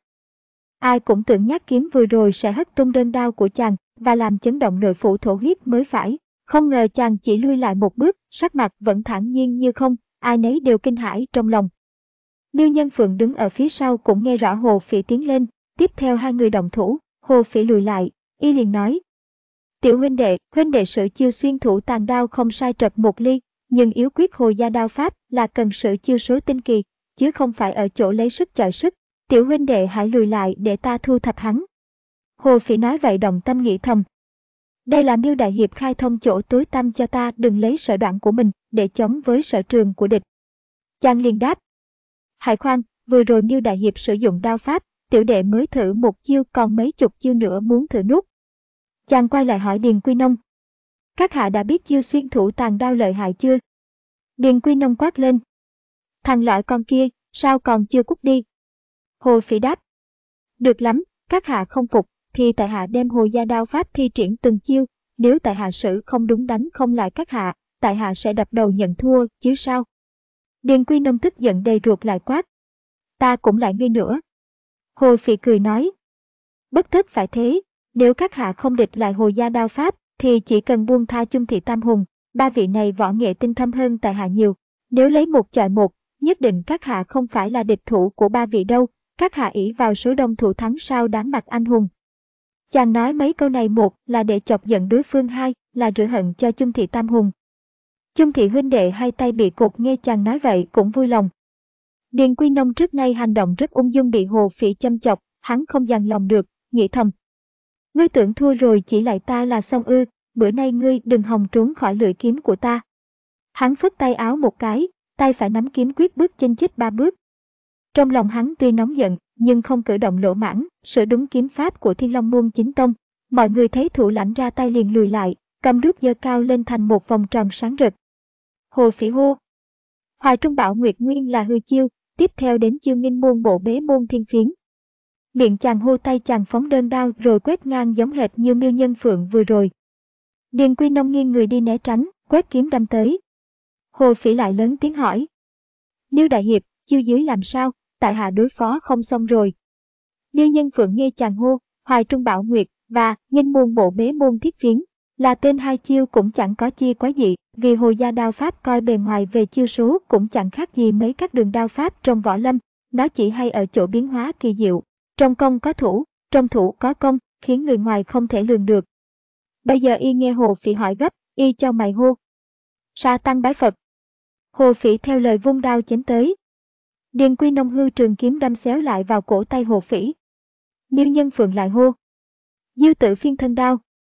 Ai cũng tưởng nhát kiếm vừa rồi sẽ hất tung đơn đao của chàng và làm chấn động nội phủ thổ huyết mới phải, không ngờ chàng chỉ lui lại một bước, sắc mặt vẫn thản nhiên như không, ai nấy đều kinh hãi trong lòng. Liêu Nhân Phượng đứng ở phía sau cũng nghe rõ Hồ Phỉ tiến lên, tiếp theo hai người động thủ, Hồ Phỉ lùi lại, y liền nói. Tiểu huynh đệ, huynh đệ sử chiêu xuyên thủ tàn đao không sai trật một ly, nhưng yếu quyết Hồi gia đao pháp là cần sự chiêu số tinh kỳ, chứ không phải ở chỗ lấy sức chọi sức. Tiểu huynh đệ hãy lùi lại để ta thu thập hắn. Hồ Phỉ nói vậy động tâm nghĩ thầm. Đây là Miêu đại hiệp khai thông chỗ tối tăm cho ta đừng lấy sở đoạn của mình để chống với sở trường của địch. Chàng liền đáp. Hãy khoan, vừa rồi Miêu đại hiệp sử dụng đao pháp, tiểu đệ mới thử một chiêu còn mấy chục chiêu nữa muốn thử nút. Chàng quay lại hỏi Điền Quy Nông. Các hạ đã biết chiêu xuyên thủ tàn đao lợi hại chưa? Điền Quy Nông quát lên. Thằng loại con kia, sao còn chưa cút đi? Hồ Phỉ đáp. Được lắm, các hạ không phục, thì tại hạ đem Hồi gia đao pháp thi triển từng chiêu, nếu tại hạ sử không đúng đánh không lại các hạ, tại hạ sẽ đập đầu nhận thua, chứ sao? Điền Quy Nông tức giận đầy ruột lại quát. Ta cũng lại ngươi nữa. Hồ Phỉ cười nói. Bất tất phải thế, nếu các hạ không địch lại Hồi gia đao pháp, thì chỉ cần buông tha Chung Thị Tam Hùng, ba vị này võ nghệ tinh thâm hơn tại hạ nhiều. Nếu lấy một chọi một, nhất định các hạ không phải là địch thủ của ba vị đâu, các hạ ỷ vào số đông thủ thắng sao đáng mặt anh hùng. Chàng nói mấy câu này, một là để chọc giận đối phương, hai là rửa hận cho Chung Thị Tam Hùng. Chung Thị huynh đệ hai tay bị cột nghe chàng nói vậy cũng vui lòng. Điền Quy Nông trước nay hành động rất ung dung bị Hồ Phỉ châm chọc, hắn không dằn lòng được, nghĩ thầm. Ngươi tưởng thua rồi chỉ lại ta là xong ư, bữa nay ngươi đừng hòng trốn khỏi lưỡi kiếm của ta. Hắn phất tay áo một cái, tay phải nắm kiếm quyết bước chênh chích ba bước. Trong lòng hắn tuy nóng giận, nhưng không cử động lỗ mãng, sửa đúng kiếm pháp của Thiên Long môn chính tông. Mọi người thấy thủ lãnh ra tay liền lùi lại, cầm đuốc giơ cao lên thành một vòng tròn sáng rực. Hồ Phỉ hô. Hoài Trung Bảo Nguyệt Nguyên là hư chiêu, tiếp theo đến chiêu nghinh môn bộ bế môn thiên phiến. Miệng chàng hô, tay chàng phóng đơn đao rồi quét ngang giống hệt như Miêu Nhân Phượng vừa rồi. Điền Quy Nông nghiêng người đi né tránh, quét kiếm đâm tới. Hồ Phỉ lại lớn tiếng hỏi. Liêu đại hiệp, chiêu dưới làm sao, tại hạ đối phó không xong rồi. Liêu Nhân Phượng nghe chàng hô, Hoài Trung Bảo Nguyệt và nghinh môn bộ bế môn thiết phiến, là tên hai chiêu cũng chẳng có chia quá dị, vì Hồi gia đao pháp coi bề ngoài về chiêu số cũng chẳng khác gì mấy các đường đao pháp trong võ lâm, nó chỉ hay ở chỗ biến hóa kỳ diệu, trong công có thủ, trong thủ có công, khiến người ngoài không thể lường được. Bây giờ y nghe Hồ Phỉ hỏi gấp, y cho mày hô. Sa tăng bái Phật. Hồ Phỉ theo lời vung đao chém tới. Điền Quy Nông hư trường kiếm đâm xéo lại vào cổ tay Hồ Phỉ. Liêu Nhân Phượng lại hô. Diêu tự phiên thân đao.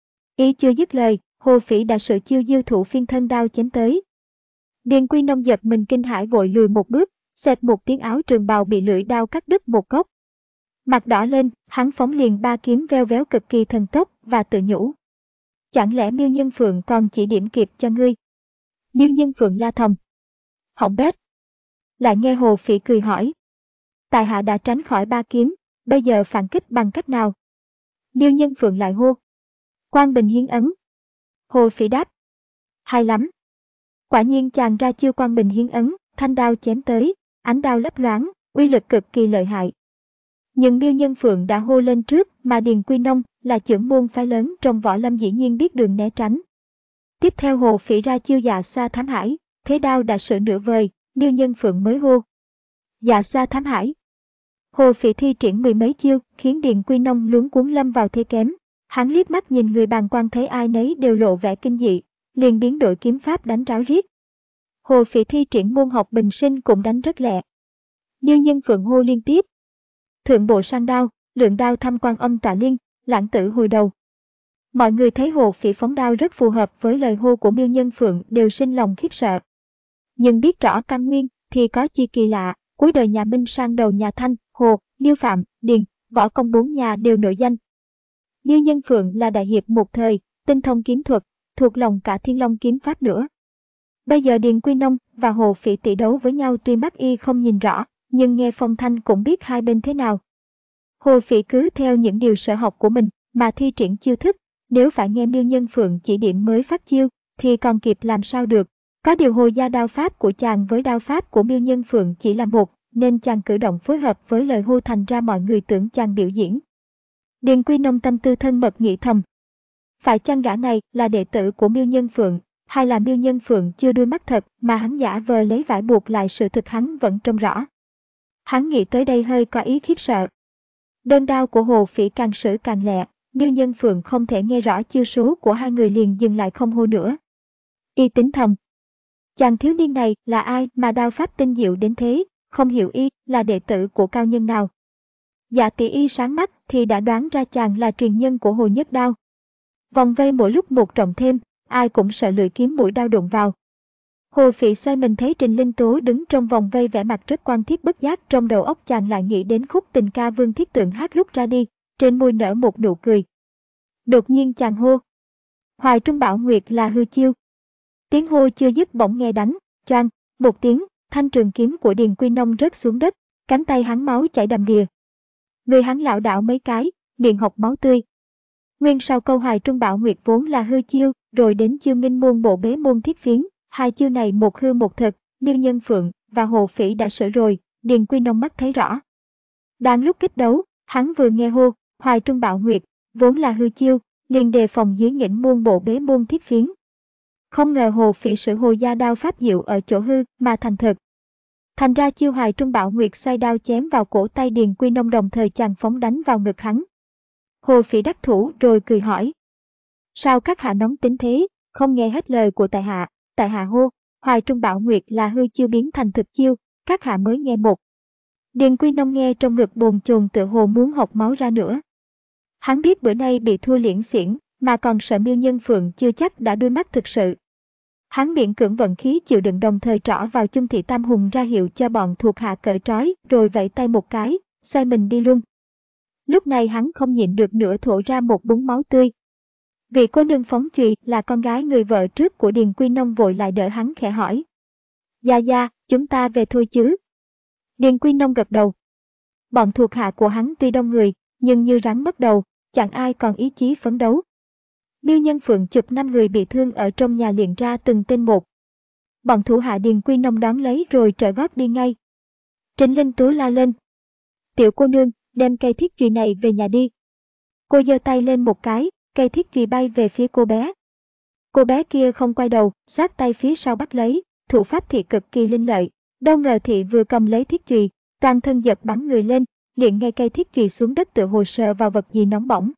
Y chưa dứt lời, Hồ Phỉ đã sử chiêu diêu thủ phiên thân đao chém tới. Điền Quy Nông giật mình kinh hãi vội lùi một bước, Xẹt một tiếng áo trường bào bị lưỡi đao cắt đứt một góc. Mặt đỏ lên, hắn phóng liền ba kiếm veo véo cực kỳ thần tốc và tự nhủ. Chẳng lẽ Miêu Nhân Phượng còn chỉ điểm kịp cho ngươi? Miêu Nhân Phượng la thầm. Hỏng bét. Lại nghe Hồ Phỉ cười hỏi. Tại hạ đã tránh khỏi ba kiếm, bây giờ phản kích bằng cách nào? Miêu Nhân Phượng lại hô. Quang Bình Hiến Ấn. Hồ Phỉ đáp. Hay lắm. Quả nhiên chàng ra chiêu Quang Bình Hiến Ấn, thanh đao chém tới, ánh đao lấp loáng, uy lực cực kỳ lợi hại. Nhưng Miêu Nhân Phượng đã hô lên trước, mà Điền Quy Nông là chưởng môn phái lớn trong võ lâm dĩ nhiên biết đường né tránh. Tiếp theo Hồ Phỉ ra chiêu Dạ Xoa Thám Hải, thế đao đã sửa nửa vời, Miêu Nhân Phượng mới hô. Dạ Xoa Thám Hải. Hồ Phỉ thi triển mười mấy chiêu, khiến Điền Quy Nông luống cuống lâm vào thế kém. Hắn liếc mắt nhìn người bàn quan thấy ai nấy đều lộ vẻ kinh dị, liền biến đổi kiếm pháp đánh ráo riết. Hồ Phỉ thi triển môn học bình sinh cũng đánh rất lẹ. Miêu Nhân Phượng hô liên tiếp. Thượng bộ sang đao, lượng đao thăm quan âm tọa liên, lãng tử hồi đầu. Mọi người thấy Hồ Phỉ phóng đao rất phù hợp với lời hô của Miêu Nhân Phượng đều sinh lòng khiếp sợ. Nhưng biết rõ căn nguyên thì có chi kỳ lạ, cuối đời nhà Minh sang đầu nhà Thanh, Hồ, Liêu Phạm, Điền, võ công bốn nhà đều nổi danh. Miêu Nhân Phượng là đại hiệp một thời, tinh thông kiếm thuật, thuộc lòng cả Thiên Long kiếm pháp nữa. Bây giờ Điền Quy Nông và Hồ Phỉ tỷ đấu với nhau tuy mắt y không nhìn rõ, nhưng nghe phong thanh cũng biết hai bên thế nào. Hồ Phỉ cứ theo những điều sở học của mình mà thi triển chiêu thức, nếu phải nghe Miêu Nhân Phượng chỉ điểm mới phát chiêu, thì còn kịp làm sao được. Có điều Hồ gia đao pháp của chàng với đao pháp của Miêu Nhân Phượng chỉ là một, nên chàng cử động phối hợp với lời hô thành ra mọi người tưởng chàng biểu diễn. Điền Quy Nông tâm tư thân mật nghĩ thầm. Phải chăng gã này là đệ tử của Miêu Nhân Phượng, hay là Miêu Nhân Phượng chưa đuôi mắt thật mà hắn giả vờ lấy vải buộc lại sự thực hắn vẫn trông rõ. Hắn nghĩ tới đây hơi có ý khiếp sợ. Đơn đao của Hồ Phỉ càng sử càng lẹ, Miêu Nhân Phượng không thể nghe rõ chiêu số của hai người liền dừng lại không hô nữa. Y tính thầm. Chàng thiếu niên này là ai mà đao pháp tinh diệu đến thế, không hiểu y là đệ tử của cao nhân nào. Dạ tỷ y sáng mắt thì đã đoán ra chàng là truyền nhân của Hồ Nhất Đao. Vòng vây mỗi lúc một rộng thêm, ai cũng sợ lưỡi kiếm mũi đao đụng vào. Hồ Phỉ xoay mình thấy Trình Linh Tố đứng trong vòng vây vẻ mặt rất quan thiết bất giác, trong đầu óc chàng lại nghĩ đến khúc tình ca Vương Thiết Tượng hát lúc ra đi, trên môi nở một nụ cười. Đột nhiên chàng hô. Hoài Trung Bảo Nguyệt là hư chiêu. Tiếng hô chưa dứt bỗng nghe đánh, choang, một tiếng, thanh trường kiếm của Điền Quy Nông rớt xuống đất, cánh tay hắn máu chảy đầm đìa. Người hắn lảo đảo mấy cái, miệng hộc máu tươi. Nguyên sau câu Hoài Trung Bảo Nguyệt vốn là hư chiêu, rồi đến chiêu nghinh môn bộ bế môn thiết phiến, hai chiêu này một hư một thực, Miêu Nhân Phượng và Hồ Phỉ đã sửa rồi, Điền Quy Nông mắt thấy rõ. Đang lúc kích đấu, hắn vừa nghe hô, Hoài Trung Bảo Nguyệt, vốn là hư chiêu, liền đề phòng dưới nghinh môn bộ bế môn thiết phiến. Không ngờ Hồ Phỉ sử Hồ gia đao pháp diệu ở chỗ hư mà thành thực. Thành ra chiêu Hoài Trung Bảo Nguyệt xoay đao chém vào cổ tay Điền Quy Nông, đồng thời chàng phóng đánh vào ngực hắn. Hồ Phỉ đắc thủ rồi cười hỏi. Sao các hạ nóng tính thế, không nghe hết lời của tại hạ, tại hạ hô, Hoài Trung Bảo Nguyệt là hư chiêu biến thành thực chiêu, các hạ mới nghe một. Điền Quy Nông nghe trong ngực bồn chồn tựa hồ muốn học máu ra nữa. Hắn biết bữa nay bị thua liễn xiển, mà còn sợ Miêu Nhân Phượng chưa chắc đã đuôi mắt thực sự. Hắn miễn cưỡng vận khí chịu đựng, đồng thời trỏ vào Chung Thị Tam Hùng ra hiệu cho bọn thuộc hạ cởi trói, rồi vẫy tay một cái, xoay mình đi luôn. Lúc này hắn không nhịn được nữa thổ ra một búng máu tươi. Vị cô nương phóng chùy là con gái người vợ trước của Điền Quy Nông vội lại đỡ hắn khẽ hỏi. Gia gia, chúng ta về thôi chứ? Điền Quy Nông gật đầu. Bọn thuộc hạ của hắn tuy đông người, nhưng như rắn mất đầu, chẳng ai còn ý chí phấn đấu. Miêu Nhân Phượng chụp năm người bị thương ở trong nhà liền ra từng tên một. Bọn thủ hạ Điền Quy Nông đón lấy rồi trở gót đi ngay. Trịnh Linh Tú la lên. Tiểu cô nương, đem cây thiết chùy này về nhà đi. Cô giơ tay lên một cái, cây thiết chùy bay về phía cô bé. Cô bé kia không quay đầu, sát tay phía sau bắt lấy, thủ pháp thị cực kỳ linh lợi. Đâu ngờ thị vừa cầm lấy thiết chùy, toàn thân giật bắn người lên, liền ngay cây thiết chùy xuống đất tựa hồ sờ vào vật gì nóng bỏng.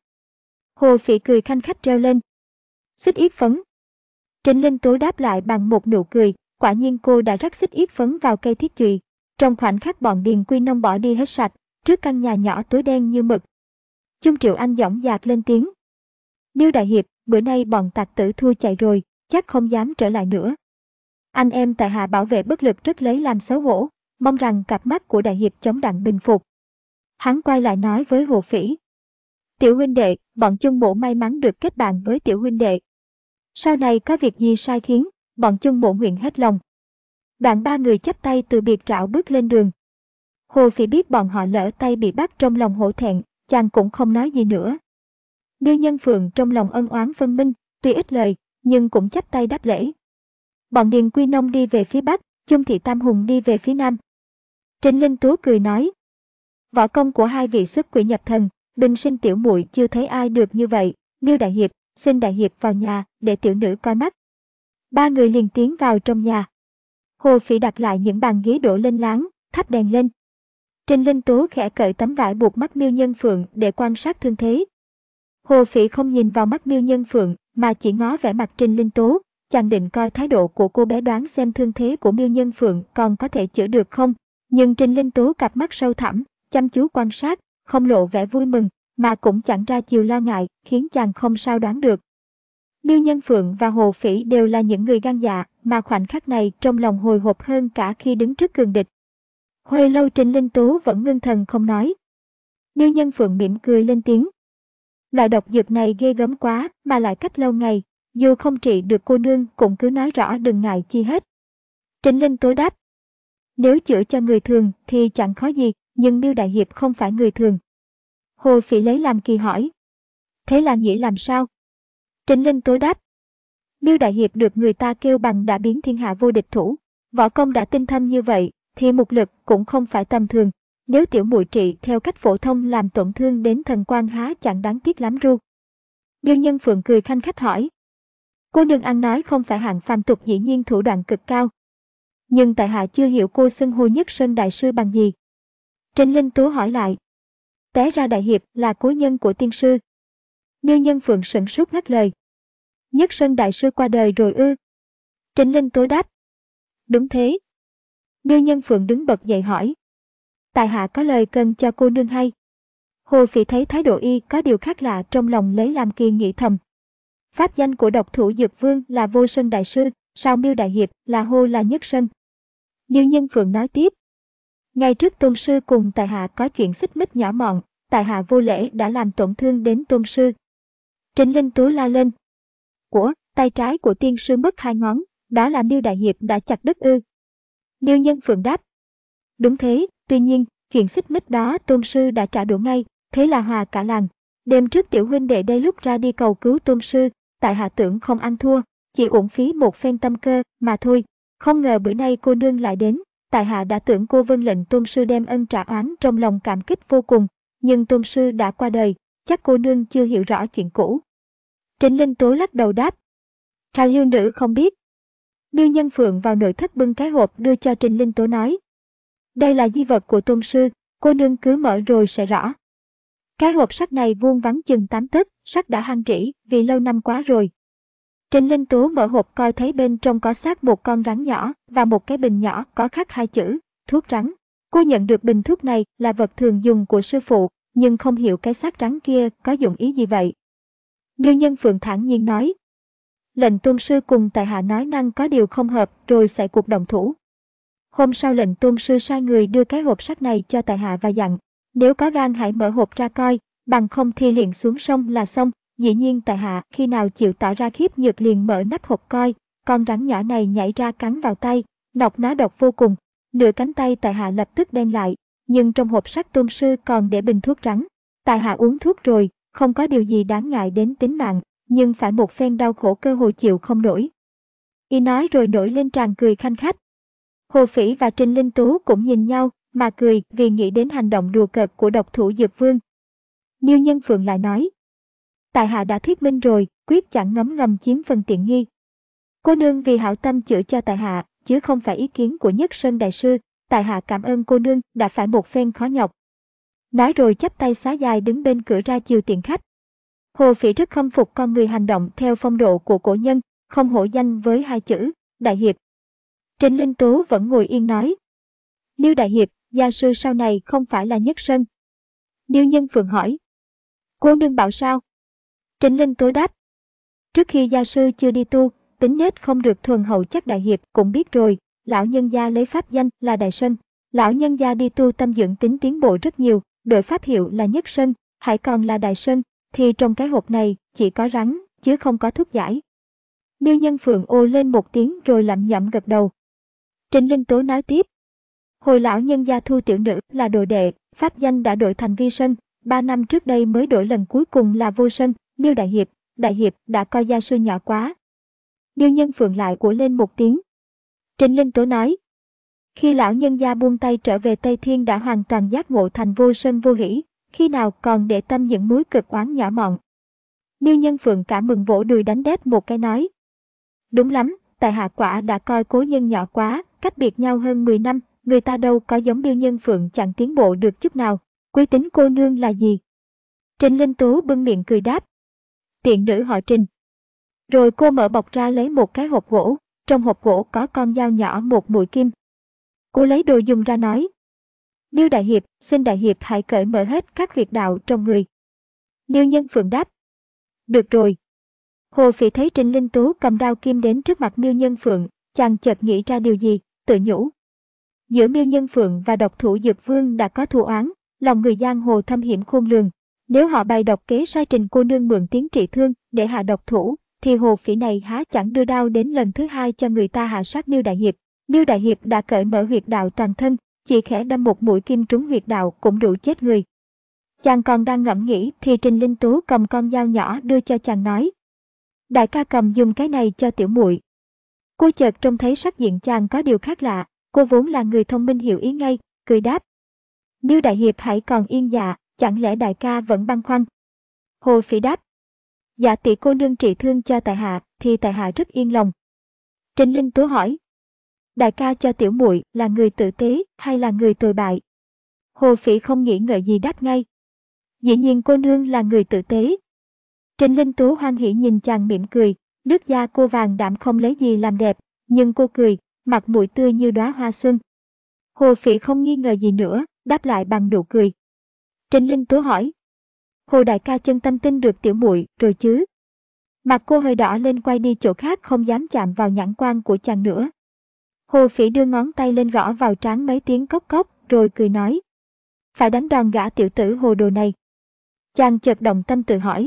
Hồ Phỉ cười khanh khách treo lên. Xích yết phấn. Trịnh Linh Tố đáp lại bằng một nụ cười, quả nhiên cô đã rắc xích yết phấn vào cây thiết chùy. Trong khoảnh khắc bọn Điền Quy Nông bỏ đi hết sạch, trước căn nhà nhỏ tối đen như mực. Chung Triệu Anh dõng dạc lên tiếng. Miêu đại hiệp, bữa nay bọn tặc tử thua chạy rồi, chắc không dám trở lại nữa. Anh em tại hạ bảo vệ bất lực rất lấy làm xấu hổ, mong rằng cặp mắt của đại hiệp chống đặng bình phục. Hắn quay lại nói với Hồ Phỉ. Tiểu huynh đệ, bọn chung mộ may mắn được kết bạn với tiểu huynh đệ. Sau này có việc gì sai khiến, bọn chung mộ nguyện hết lòng. Đoạn ba người chắp tay từ biệt trảo bước lên đường. Hồ Phỉ biết bọn họ lỡ tay bị bắt trong lòng hổ thẹn, chàng cũng không nói gì nữa. Miêu Nhân Phượng trong lòng ân oán phân minh, tuy ít lời, nhưng cũng chắp tay đáp lễ. Bọn Điền Quy Nông đi về phía bắc, Chung Thị Tam Hùng đi về phía nam. Trịnh Linh Tú cười nói. Võ công của hai vị xuất quỷ nhập thần, bình sinh tiểu muội chưa thấy ai được như vậy. Miêu đại hiệp, xin đại hiệp vào nhà để tiểu nữ coi mắt. Ba người liền tiến vào trong nhà. Hồ Phỉ đặt lại những bàn ghế đổ lên láng, thắp đèn lên. Trịnh Linh Tú khẽ cởi tấm vải buộc mắt Miêu Nhân Phượng để quan sát thương thế. Hồ Phỉ không nhìn vào mắt Miêu Nhân Phượng mà chỉ ngó vẻ mặt Trịnh Linh Tú, chàng định coi thái độ của cô bé đoán xem thương thế của Miêu Nhân Phượng còn có thể chữa được không. Nhưng Trịnh Linh Tú cặp mắt sâu thẳm, chăm chú quan sát, không lộ vẻ vui mừng, mà cũng chẳng ra chiều lo ngại, khiến chàng không sao đoán được. Miêu Nhân Phượng và Hồ Phỉ đều là những người gan dạ, mà khoảnh khắc này trong lòng hồi hộp hơn cả khi đứng trước cường địch. Hồi lâu Trịnh Linh Tú vẫn ngưng thần không nói. Miêu Nhân Phượng mỉm cười lên tiếng. Loại độc dược này ghê gớm quá, mà lại cách lâu ngày, dù không trị được cô nương cũng cứ nói rõ đừng ngại chi hết. Trịnh Linh Tú đáp. Nếu chữa cho người thường thì chẳng khó gì, nhưng Miêu đại hiệp không phải người thường. Hồ Phỉ lấy làm kỳ hỏi. Thế là nghĩa làm sao? Trịnh Linh Tú đáp. Miêu đại hiệp được người ta kêu bằng đã biến thiên hạ vô địch thủ, võ công đã tinh thâm như vậy, thì mục lực cũng không phải tầm thường. Nếu tiểu muội trị theo cách phổ thông làm tổn thương đến thần quan há chẳng đáng tiếc lắm ru. Miêu Nhân Phượng cười khanh khách hỏi. Cô nương ăn nói không phải hạng phàm tục, dĩ nhiên thủ đoạn cực cao. Nhưng tại hạ chưa hiểu cô xưng hô Nhất Sơn đại sư bằng gì. Trịnh Linh Tú hỏi lại. Té ra đại hiệp là cố nhân của tiên sư. Miêu Nhân Phượng sửng sốt ngắt lời. Nhất Sơn đại sư qua đời rồi ư? Trịnh Linh Tú đáp. Đúng thế. Miêu Nhân Phượng đứng bật dậy hỏi. Tại hạ có lời cần cho cô nương hay. Hồ Phỉ thấy thái độ y có điều khác lạ, trong lòng lấy làm kỳ, nghĩ thầm. Pháp danh của độc thủ Dược Vương là Vô Sơn đại sư, sao Miêu đại hiệp là hô là Nhất Sơn? Miêu Nhân Phượng nói tiếp. Ngày trước tôn sư cùng tại hạ có chuyện xích mích nhỏ mọn, tại hạ vô lễ đã làm tổn thương đến tôn sư. Trịnh Linh Tú la lên. Của, tay trái của tiên sư mất hai ngón, đó là Miêu đại hiệp đã chặt đứt ư? Miêu Nhân Phượng đáp. Đúng thế, tuy nhiên, chuyện xích mích đó tôn sư đã trả đũa ngay, thế là hòa cả làng. Đêm trước tiểu huynh đệ đây lúc ra đi cầu cứu tôn sư, tại hạ tưởng không ăn thua, chỉ uổng phí một phen tâm cơ mà thôi. Không ngờ bữa nay cô nương lại đến, tại hạ đã tưởng cô vâng lệnh tôn sư đem ân trả oán, trong lòng cảm kích vô cùng, nhưng tôn sư đã qua đời, chắc cô nương chưa hiểu rõ chuyện cũ. Trịnh Linh Tú lắc đầu đáp. Trào yêu nữ không biết. Miêu Nhân Phượng vào nội thất bưng cái hộp đưa cho Trịnh Linh Tú nói. Đây là di vật của tôn sư, cô nương cứ mở rồi sẽ rõ. Cái hộp sắt này vuông vắn chừng tám tấc, sắt đã hăng trĩ vì lâu năm quá rồi. Trịnh Linh Tú mở hộp coi thấy bên trong có xác một con rắn nhỏ và một cái bình nhỏ có khắc hai chữ, thuốc rắn. Cô nhận được bình thuốc này là vật thường dùng của sư phụ, nhưng không hiểu cái xác rắn kia có dụng ý gì vậy. Miêu Nhân Phượng thản nhiên nói. Lệnh tôn sư cùng tại hạ nói năng có điều không hợp rồi xảy cuộc động thủ. Hôm sau lệnh tôn sư sai người đưa cái hộp sắt này cho tại hạ và dặn, nếu có gan hãy mở hộp ra coi, bằng không thì liền xuống sông là xong. Dĩ nhiên tại hạ khi nào chịu tỏ ra khiếp nhược liền mở nắp hộp coi, con rắn nhỏ này nhảy ra cắn vào tay, nọc nó độc vô cùng, nửa cánh tay tại hạ lập tức đen lại, nhưng trong hộp sắt tôn sư còn để bình thuốc rắn. Tại hạ uống thuốc rồi, không có điều gì đáng ngại đến tính mạng, nhưng phải một phen đau khổ cơ hồ chịu không nổi. Y nói rồi nổi lên tràng cười khanh khách. Hồ Phỉ và Trịnh Linh Tú cũng nhìn nhau mà cười vì nghĩ đến hành động đùa cợt của độc thủ Dược Vương. Miêu Nhân Phượng lại nói. Tại hạ đã thuyết minh rồi, quyết chẳng ngấm ngầm chiếm phần tiện nghi. Cô nương vì hảo tâm chữa cho tại hạ, chứ không phải ý kiến của Nhất Sơn đại sư, tại hạ cảm ơn cô nương đã phải một phen khó nhọc. Nói rồi chắp tay xá dài đứng bên cửa ra chiều tiện khách. Hồ Phỉ rất khâm phục con người hành động theo phong độ của cổ nhân, không hổ danh với hai chữ, đại hiệp. Trịnh Linh Tú vẫn ngồi yên nói. Miêu đại hiệp, gia sư sau này không phải là Nhất Sơn. Miêu Nhân Phượng hỏi. Cô nương bảo sao? Trịnh Linh Tú đáp. Trước khi gia sư chưa đi tu, tính nết không được thuần hậu chắc đại hiệp cũng biết rồi, lão nhân gia lấy pháp danh là Đại Sơn. Lão nhân gia đi tu tâm dưỡng tính tiến bộ rất nhiều, đội pháp hiệu là Nhất Sơn, hãy còn là Đại Sơn, thì trong cái hộp này chỉ có rắn, chứ không có thuốc giải. Miêu Nhân Phượng ô lên một tiếng rồi lẩm nhẩm gật đầu. Trịnh Linh Tố nói tiếp. Hồi lão nhân gia thu tiểu nữ là đồ đệ, pháp danh đã đổi thành Vi Sơn, ba năm trước đây mới đổi lần cuối cùng là Vô Sơn. Miêu Đại Hiệp, Đại Hiệp đã coi gia sư nhỏ quá. Miêu Nhân Phượng lại của lên một tiếng. Trịnh Linh Tố nói. Khi lão nhân gia buông tay trở về Tây Thiên đã hoàn toàn giác ngộ thành vô sơn vô hỷ, khi nào còn để tâm những núi cực oán nhỏ mọn. Miêu Nhân Phượng cả mừng vỗ đùi đánh đét một cái nói. Đúng lắm, tại hạ quả đã coi cố nhân nhỏ quá, cách biệt nhau hơn mười năm, người ta đâu có giống Miêu Nhân Phượng chẳng tiến bộ được chút nào. Quý tính cô nương là gì? Trịnh Linh Tố bưng miệng cười đáp. Tiện nữ họ Trịnh. Rồi cô mở bọc ra lấy một cái hộp gỗ, trong hộp gỗ có con dao nhỏ một mũi kim. Cô lấy đồ dùng ra nói. Miêu Đại Hiệp, xin Đại Hiệp hãy cởi mở hết các huyệt đạo trong người. Miêu Nhân Phượng đáp. Được rồi. Hồ Phỉ thấy Trịnh Linh Tố cầm đao kim đến trước mặt Miêu Nhân Phượng, chàng chợt nghĩ ra điều gì, tự nhủ. Giữa Miêu Nhân Phượng và độc thủ Dược Vương đã có thù oán, lòng người giang hồ thâm hiểm khôn lường. Nếu họ bày độc kế sai Trịnh cô nương mượn tiếng trị thương để hạ độc thủ, thì Hồ Phỉ này há chẳng đưa đao đến lần thứ hai cho người ta hạ sát Miêu Đại Hiệp. Miêu Đại Hiệp đã cởi mở huyệt đạo toàn thân, chỉ khẽ đâm một mũi kim trúng huyệt đạo cũng đủ chết người. Chàng còn đang ngẫm nghĩ thì Trịnh Linh Tố cầm con dao nhỏ đưa cho chàng nói. Đại ca cầm dùng cái này cho tiểu muội. Cô chợt trông thấy sắc diện chàng có điều khác lạ, cô vốn là người thông minh hiểu ý ngay, cười đáp. Miêu Đại Hiệp hãy còn yên dạ, chẳng lẽ đại ca vẫn băn khoăn? Hồ Phỉ đáp. Dạ tỷ cô nương trị thương cho tại hạ, thì tại hạ rất yên lòng. Trịnh Linh Tố hỏi. Đại ca cho tiểu muội là người tử tế hay là người tồi bại? Hồ Phỉ không nghĩ ngợi gì đáp ngay. Dĩ nhiên cô nương là người tử tế. Trịnh Linh Tố hoan hỉ nhìn chàng mỉm cười, nước da cô vàng đạm không lấy gì làm đẹp, nhưng cô cười, mặt mũi tươi như đóa hoa xuân. Hồ Phỉ không nghi ngờ gì nữa, đáp lại bằng nụ cười. Trịnh Linh Tố hỏi. Hồ đại ca chân tâm tin được tiểu muội rồi chứ? Mặt cô hơi đỏ lên quay đi chỗ khác không dám chạm vào nhãn quan của chàng nữa. Hồ Phỉ đưa ngón tay lên gõ vào trán mấy tiếng cốc cốc, rồi cười nói. Phải đánh đòn gã tiểu tử hồ đồ này. Chàng chợt động tâm tự hỏi.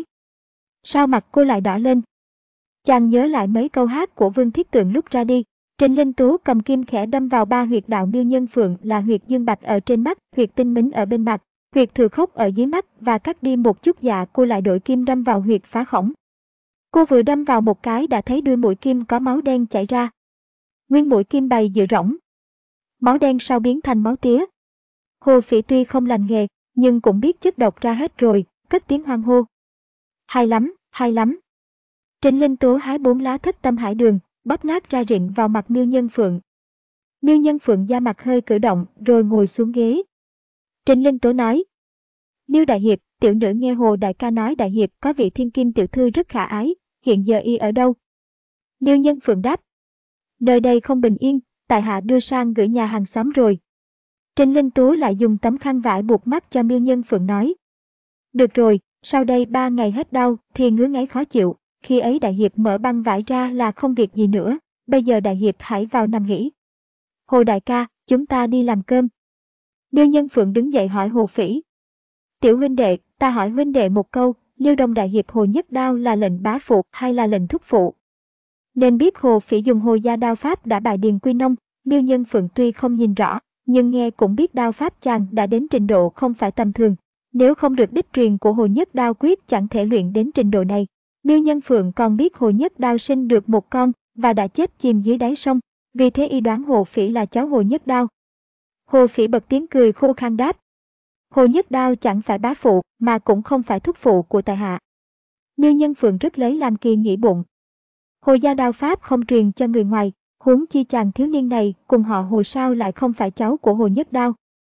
Sao mặt cô lại đỏ lên? Chàng nhớ lại mấy câu hát của Vương Thiết Tượng lúc ra đi. Trịnh Linh Tố cầm kim khẽ đâm vào ba huyệt đạo Miêu Nhân Phượng là huyệt dương bạch ở trên mắt, huyệt tinh mính ở bên mặt, huyệt thừa khốc ở dưới mắt và cắt đi một chút dạ cô lại đổi kim đâm vào huyệt phá khổng. Cô vừa đâm vào một cái đã thấy đuôi mũi kim có máu đen chảy ra. Nguyên mũi kim bày giữa rỗng. Máu đen sau biến thành máu tía. Hồ Phỉ tuy không lành nghề, nhưng cũng biết chất độc ra hết rồi, cất tiếng hoan hô. Hay lắm, hay lắm. Trịnh Linh Tố hái bốn lá thất tâm hải đường, bóp nát ra rịn vào mặt Miêu Nhân Phượng. Miêu Nhân Phượng da mặt hơi cử động rồi ngồi xuống ghế. Trịnh Linh Tố nói. Miêu Đại Hiệp, tiểu nữ nghe Hồ đại ca nói Đại Hiệp có vị thiên kim tiểu thư rất khả ái, hiện giờ y ở đâu? Miêu Nhân Phượng đáp. Nơi đây không bình yên, tại hạ đưa sang gửi nhà hàng xóm rồi. Trịnh Linh Tố lại dùng tấm khăn vải buộc mắt cho Miêu Nhân Phượng nói. Được rồi, sau đây ba ngày hết đau thì ngứa ngáy khó chịu, khi ấy Đại Hiệp mở băng vải ra là không việc gì nữa, bây giờ Đại Hiệp hãy vào nằm nghỉ. Hồ đại ca, chúng ta đi làm cơm. Miêu Nhân Phượng đứng dậy hỏi Hồ Phỉ. Tiểu huynh đệ, ta hỏi huynh đệ một câu, Liêu Đông Đại Hiệp Hồ Nhất Đao là lệnh bá phụ hay là lệnh thúc phụ? Nên biết Hồ Phỉ dùng Hồ gia đao pháp đã bài điền quy nông, Miêu Nhân Phượng tuy không nhìn rõ, nhưng nghe cũng biết đao pháp chàng đã đến trình độ không phải tầm thường. Nếu không được đích truyền của Hồ Nhất Đao quyết chẳng thể luyện đến trình độ này. Miêu Nhân Phượng còn biết Hồ Nhất Đao sinh được một con và đã chết chìm dưới đáy sông, vì thế y đoán Hồ Phỉ là cháu Hồ Nhất Đao. Hồ Phỉ bật tiếng cười khô khan đáp. Hồ Nhất Đao chẳng phải bá phụ mà cũng không phải thúc phụ của tại hạ. Miêu Nhân Phượng rất lấy làm kỳ nghĩ bụng. Hồ gia đao pháp không truyền cho người ngoài, huống chi chàng thiếu niên này cùng họ Hồ sao lại không phải cháu của Hồ Nhất Đao.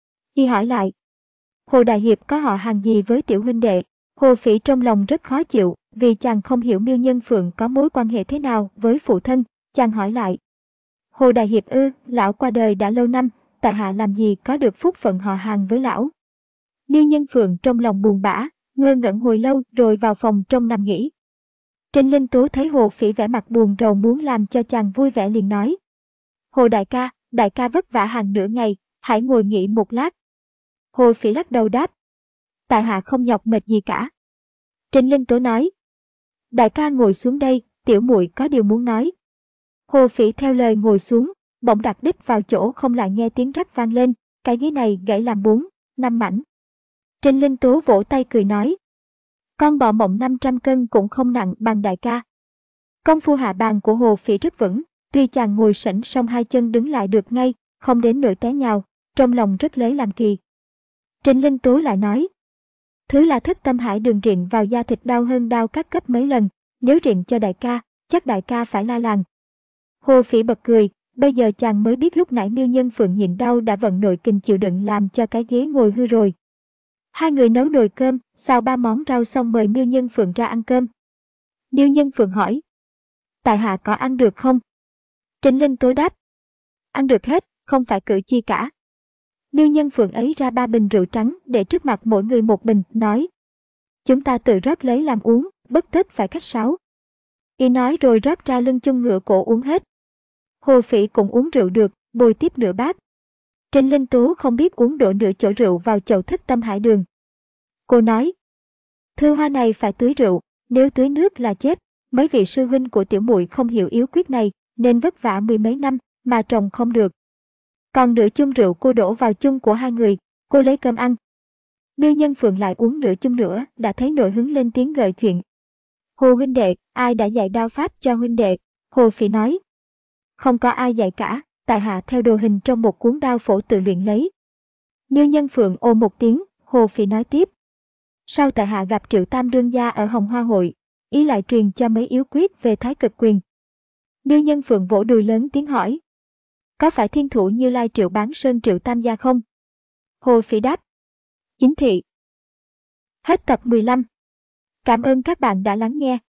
Y hỏi lại. Hồ Đại Hiệp có họ hàng gì với tiểu huynh đệ? Hồ Phỉ trong lòng rất khó chịu, vì chàng không hiểu Miêu Nhân Phượng có mối quan hệ thế nào với phụ thân, chàng hỏi lại. Hồ Đại Hiệp ư, lão qua đời đã lâu năm, tại hạ làm gì có được phúc phận họ hàng với lão. Miêu Nhân Phượng trong lòng buồn bã, ngơ ngẩn hồi lâu rồi vào phòng trong nằm nghỉ. Trịnh Linh Tố thấy Hồ Phỉ vẻ mặt buồn rầu muốn làm cho chàng vui vẻ liền nói. Hồ đại ca, đại ca vất vả hàng nửa ngày, hãy ngồi nghỉ một lát. Hồ Phỉ lắc đầu đáp, tại hạ không nhọc mệt gì cả. Trịnh Linh Tố nói, đại ca ngồi xuống đây, tiểu muội có điều muốn nói. Hồ Phỉ theo lời ngồi xuống, bỗng đặt đít vào chỗ không lại nghe tiếng rắc vang lên, cái ghế này gãy làm bốn, năm mảnh. Trịnh Linh Tố vỗ tay cười nói, con bọ mộng năm trăm cân cũng không nặng bằng đại ca. Công phu hạ bàn của Hồ Phỉ rất vững, tuy chàng ngồi sững song hai chân đứng lại được ngay, không đến nỗi té nhào, trong lòng rất lấy làm kỳ. Trịnh Linh Tố lại nói, thứ là thất tâm hải đường rịn vào da thịt đau hơn đau các cấp mấy lần, nếu rịn cho đại ca, chắc đại ca phải la làng. Hồ Phỉ bật cười, bây giờ chàng mới biết lúc nãy Miêu Nhân Phượng nhịn đau đã vận nội kình chịu đựng làm cho cái ghế ngồi hư rồi. Hai người nấu nồi cơm, xào ba món rau xong mời Miêu Nhân Phượng ra ăn cơm. Miêu Nhân Phượng hỏi, tại hạ có ăn được không? Trịnh Linh Tố đáp, ăn được hết, không phải cử chi cả. Miêu Nhân Phượng ấy ra ba bình rượu trắng để trước mặt mỗi người một bình, nói, chúng ta tự rót lấy làm uống, bất tất phải khách sáo. Y nói rồi rót ra lưng chung ngựa cổ uống hết. Hồ Phỉ cũng uống rượu được, bồi tiếp nửa bát. Trịnh Linh Tố không biết uống đổ nửa chỗ rượu vào chậu thất tâm hải đường. Cô nói, thư hoa này phải tưới rượu, nếu tưới nước là chết. Mấy vị sư huynh của tiểu muội không hiểu yếu quyết này, nên vất vả mười mấy năm mà trồng không được. Còn nửa chung rượu cô đổ vào chung của hai người, cô lấy cơm ăn. Miêu Nhân Phượng lại uống nửa chung nữa, đã thấy nổi hứng lên tiếng gợi chuyện. Hồ huynh đệ, ai đã dạy đao pháp cho huynh đệ? Hồ Phỉ nói, không có ai dạy cả, tại hạ theo đồ hình trong một cuốn đao phổ tự luyện lấy. Miêu Nhân Phượng ồ một tiếng, Hồ Phỉ nói tiếp, sau tại hạ gặp Triệu Tam đương gia ở Hồng Hoa hội, ý lại truyền cho mấy yếu quyết về Thái Cực quyền. Miêu Nhân Phượng vỗ đùi lớn tiếng hỏi, có phải thiên thủ Như Lai Triệu Bán Sơn Triệu Tam gia không? Hồ Phỉ đáp, chính thị. Hết tập mười lăm. Cảm ơn các bạn đã lắng nghe.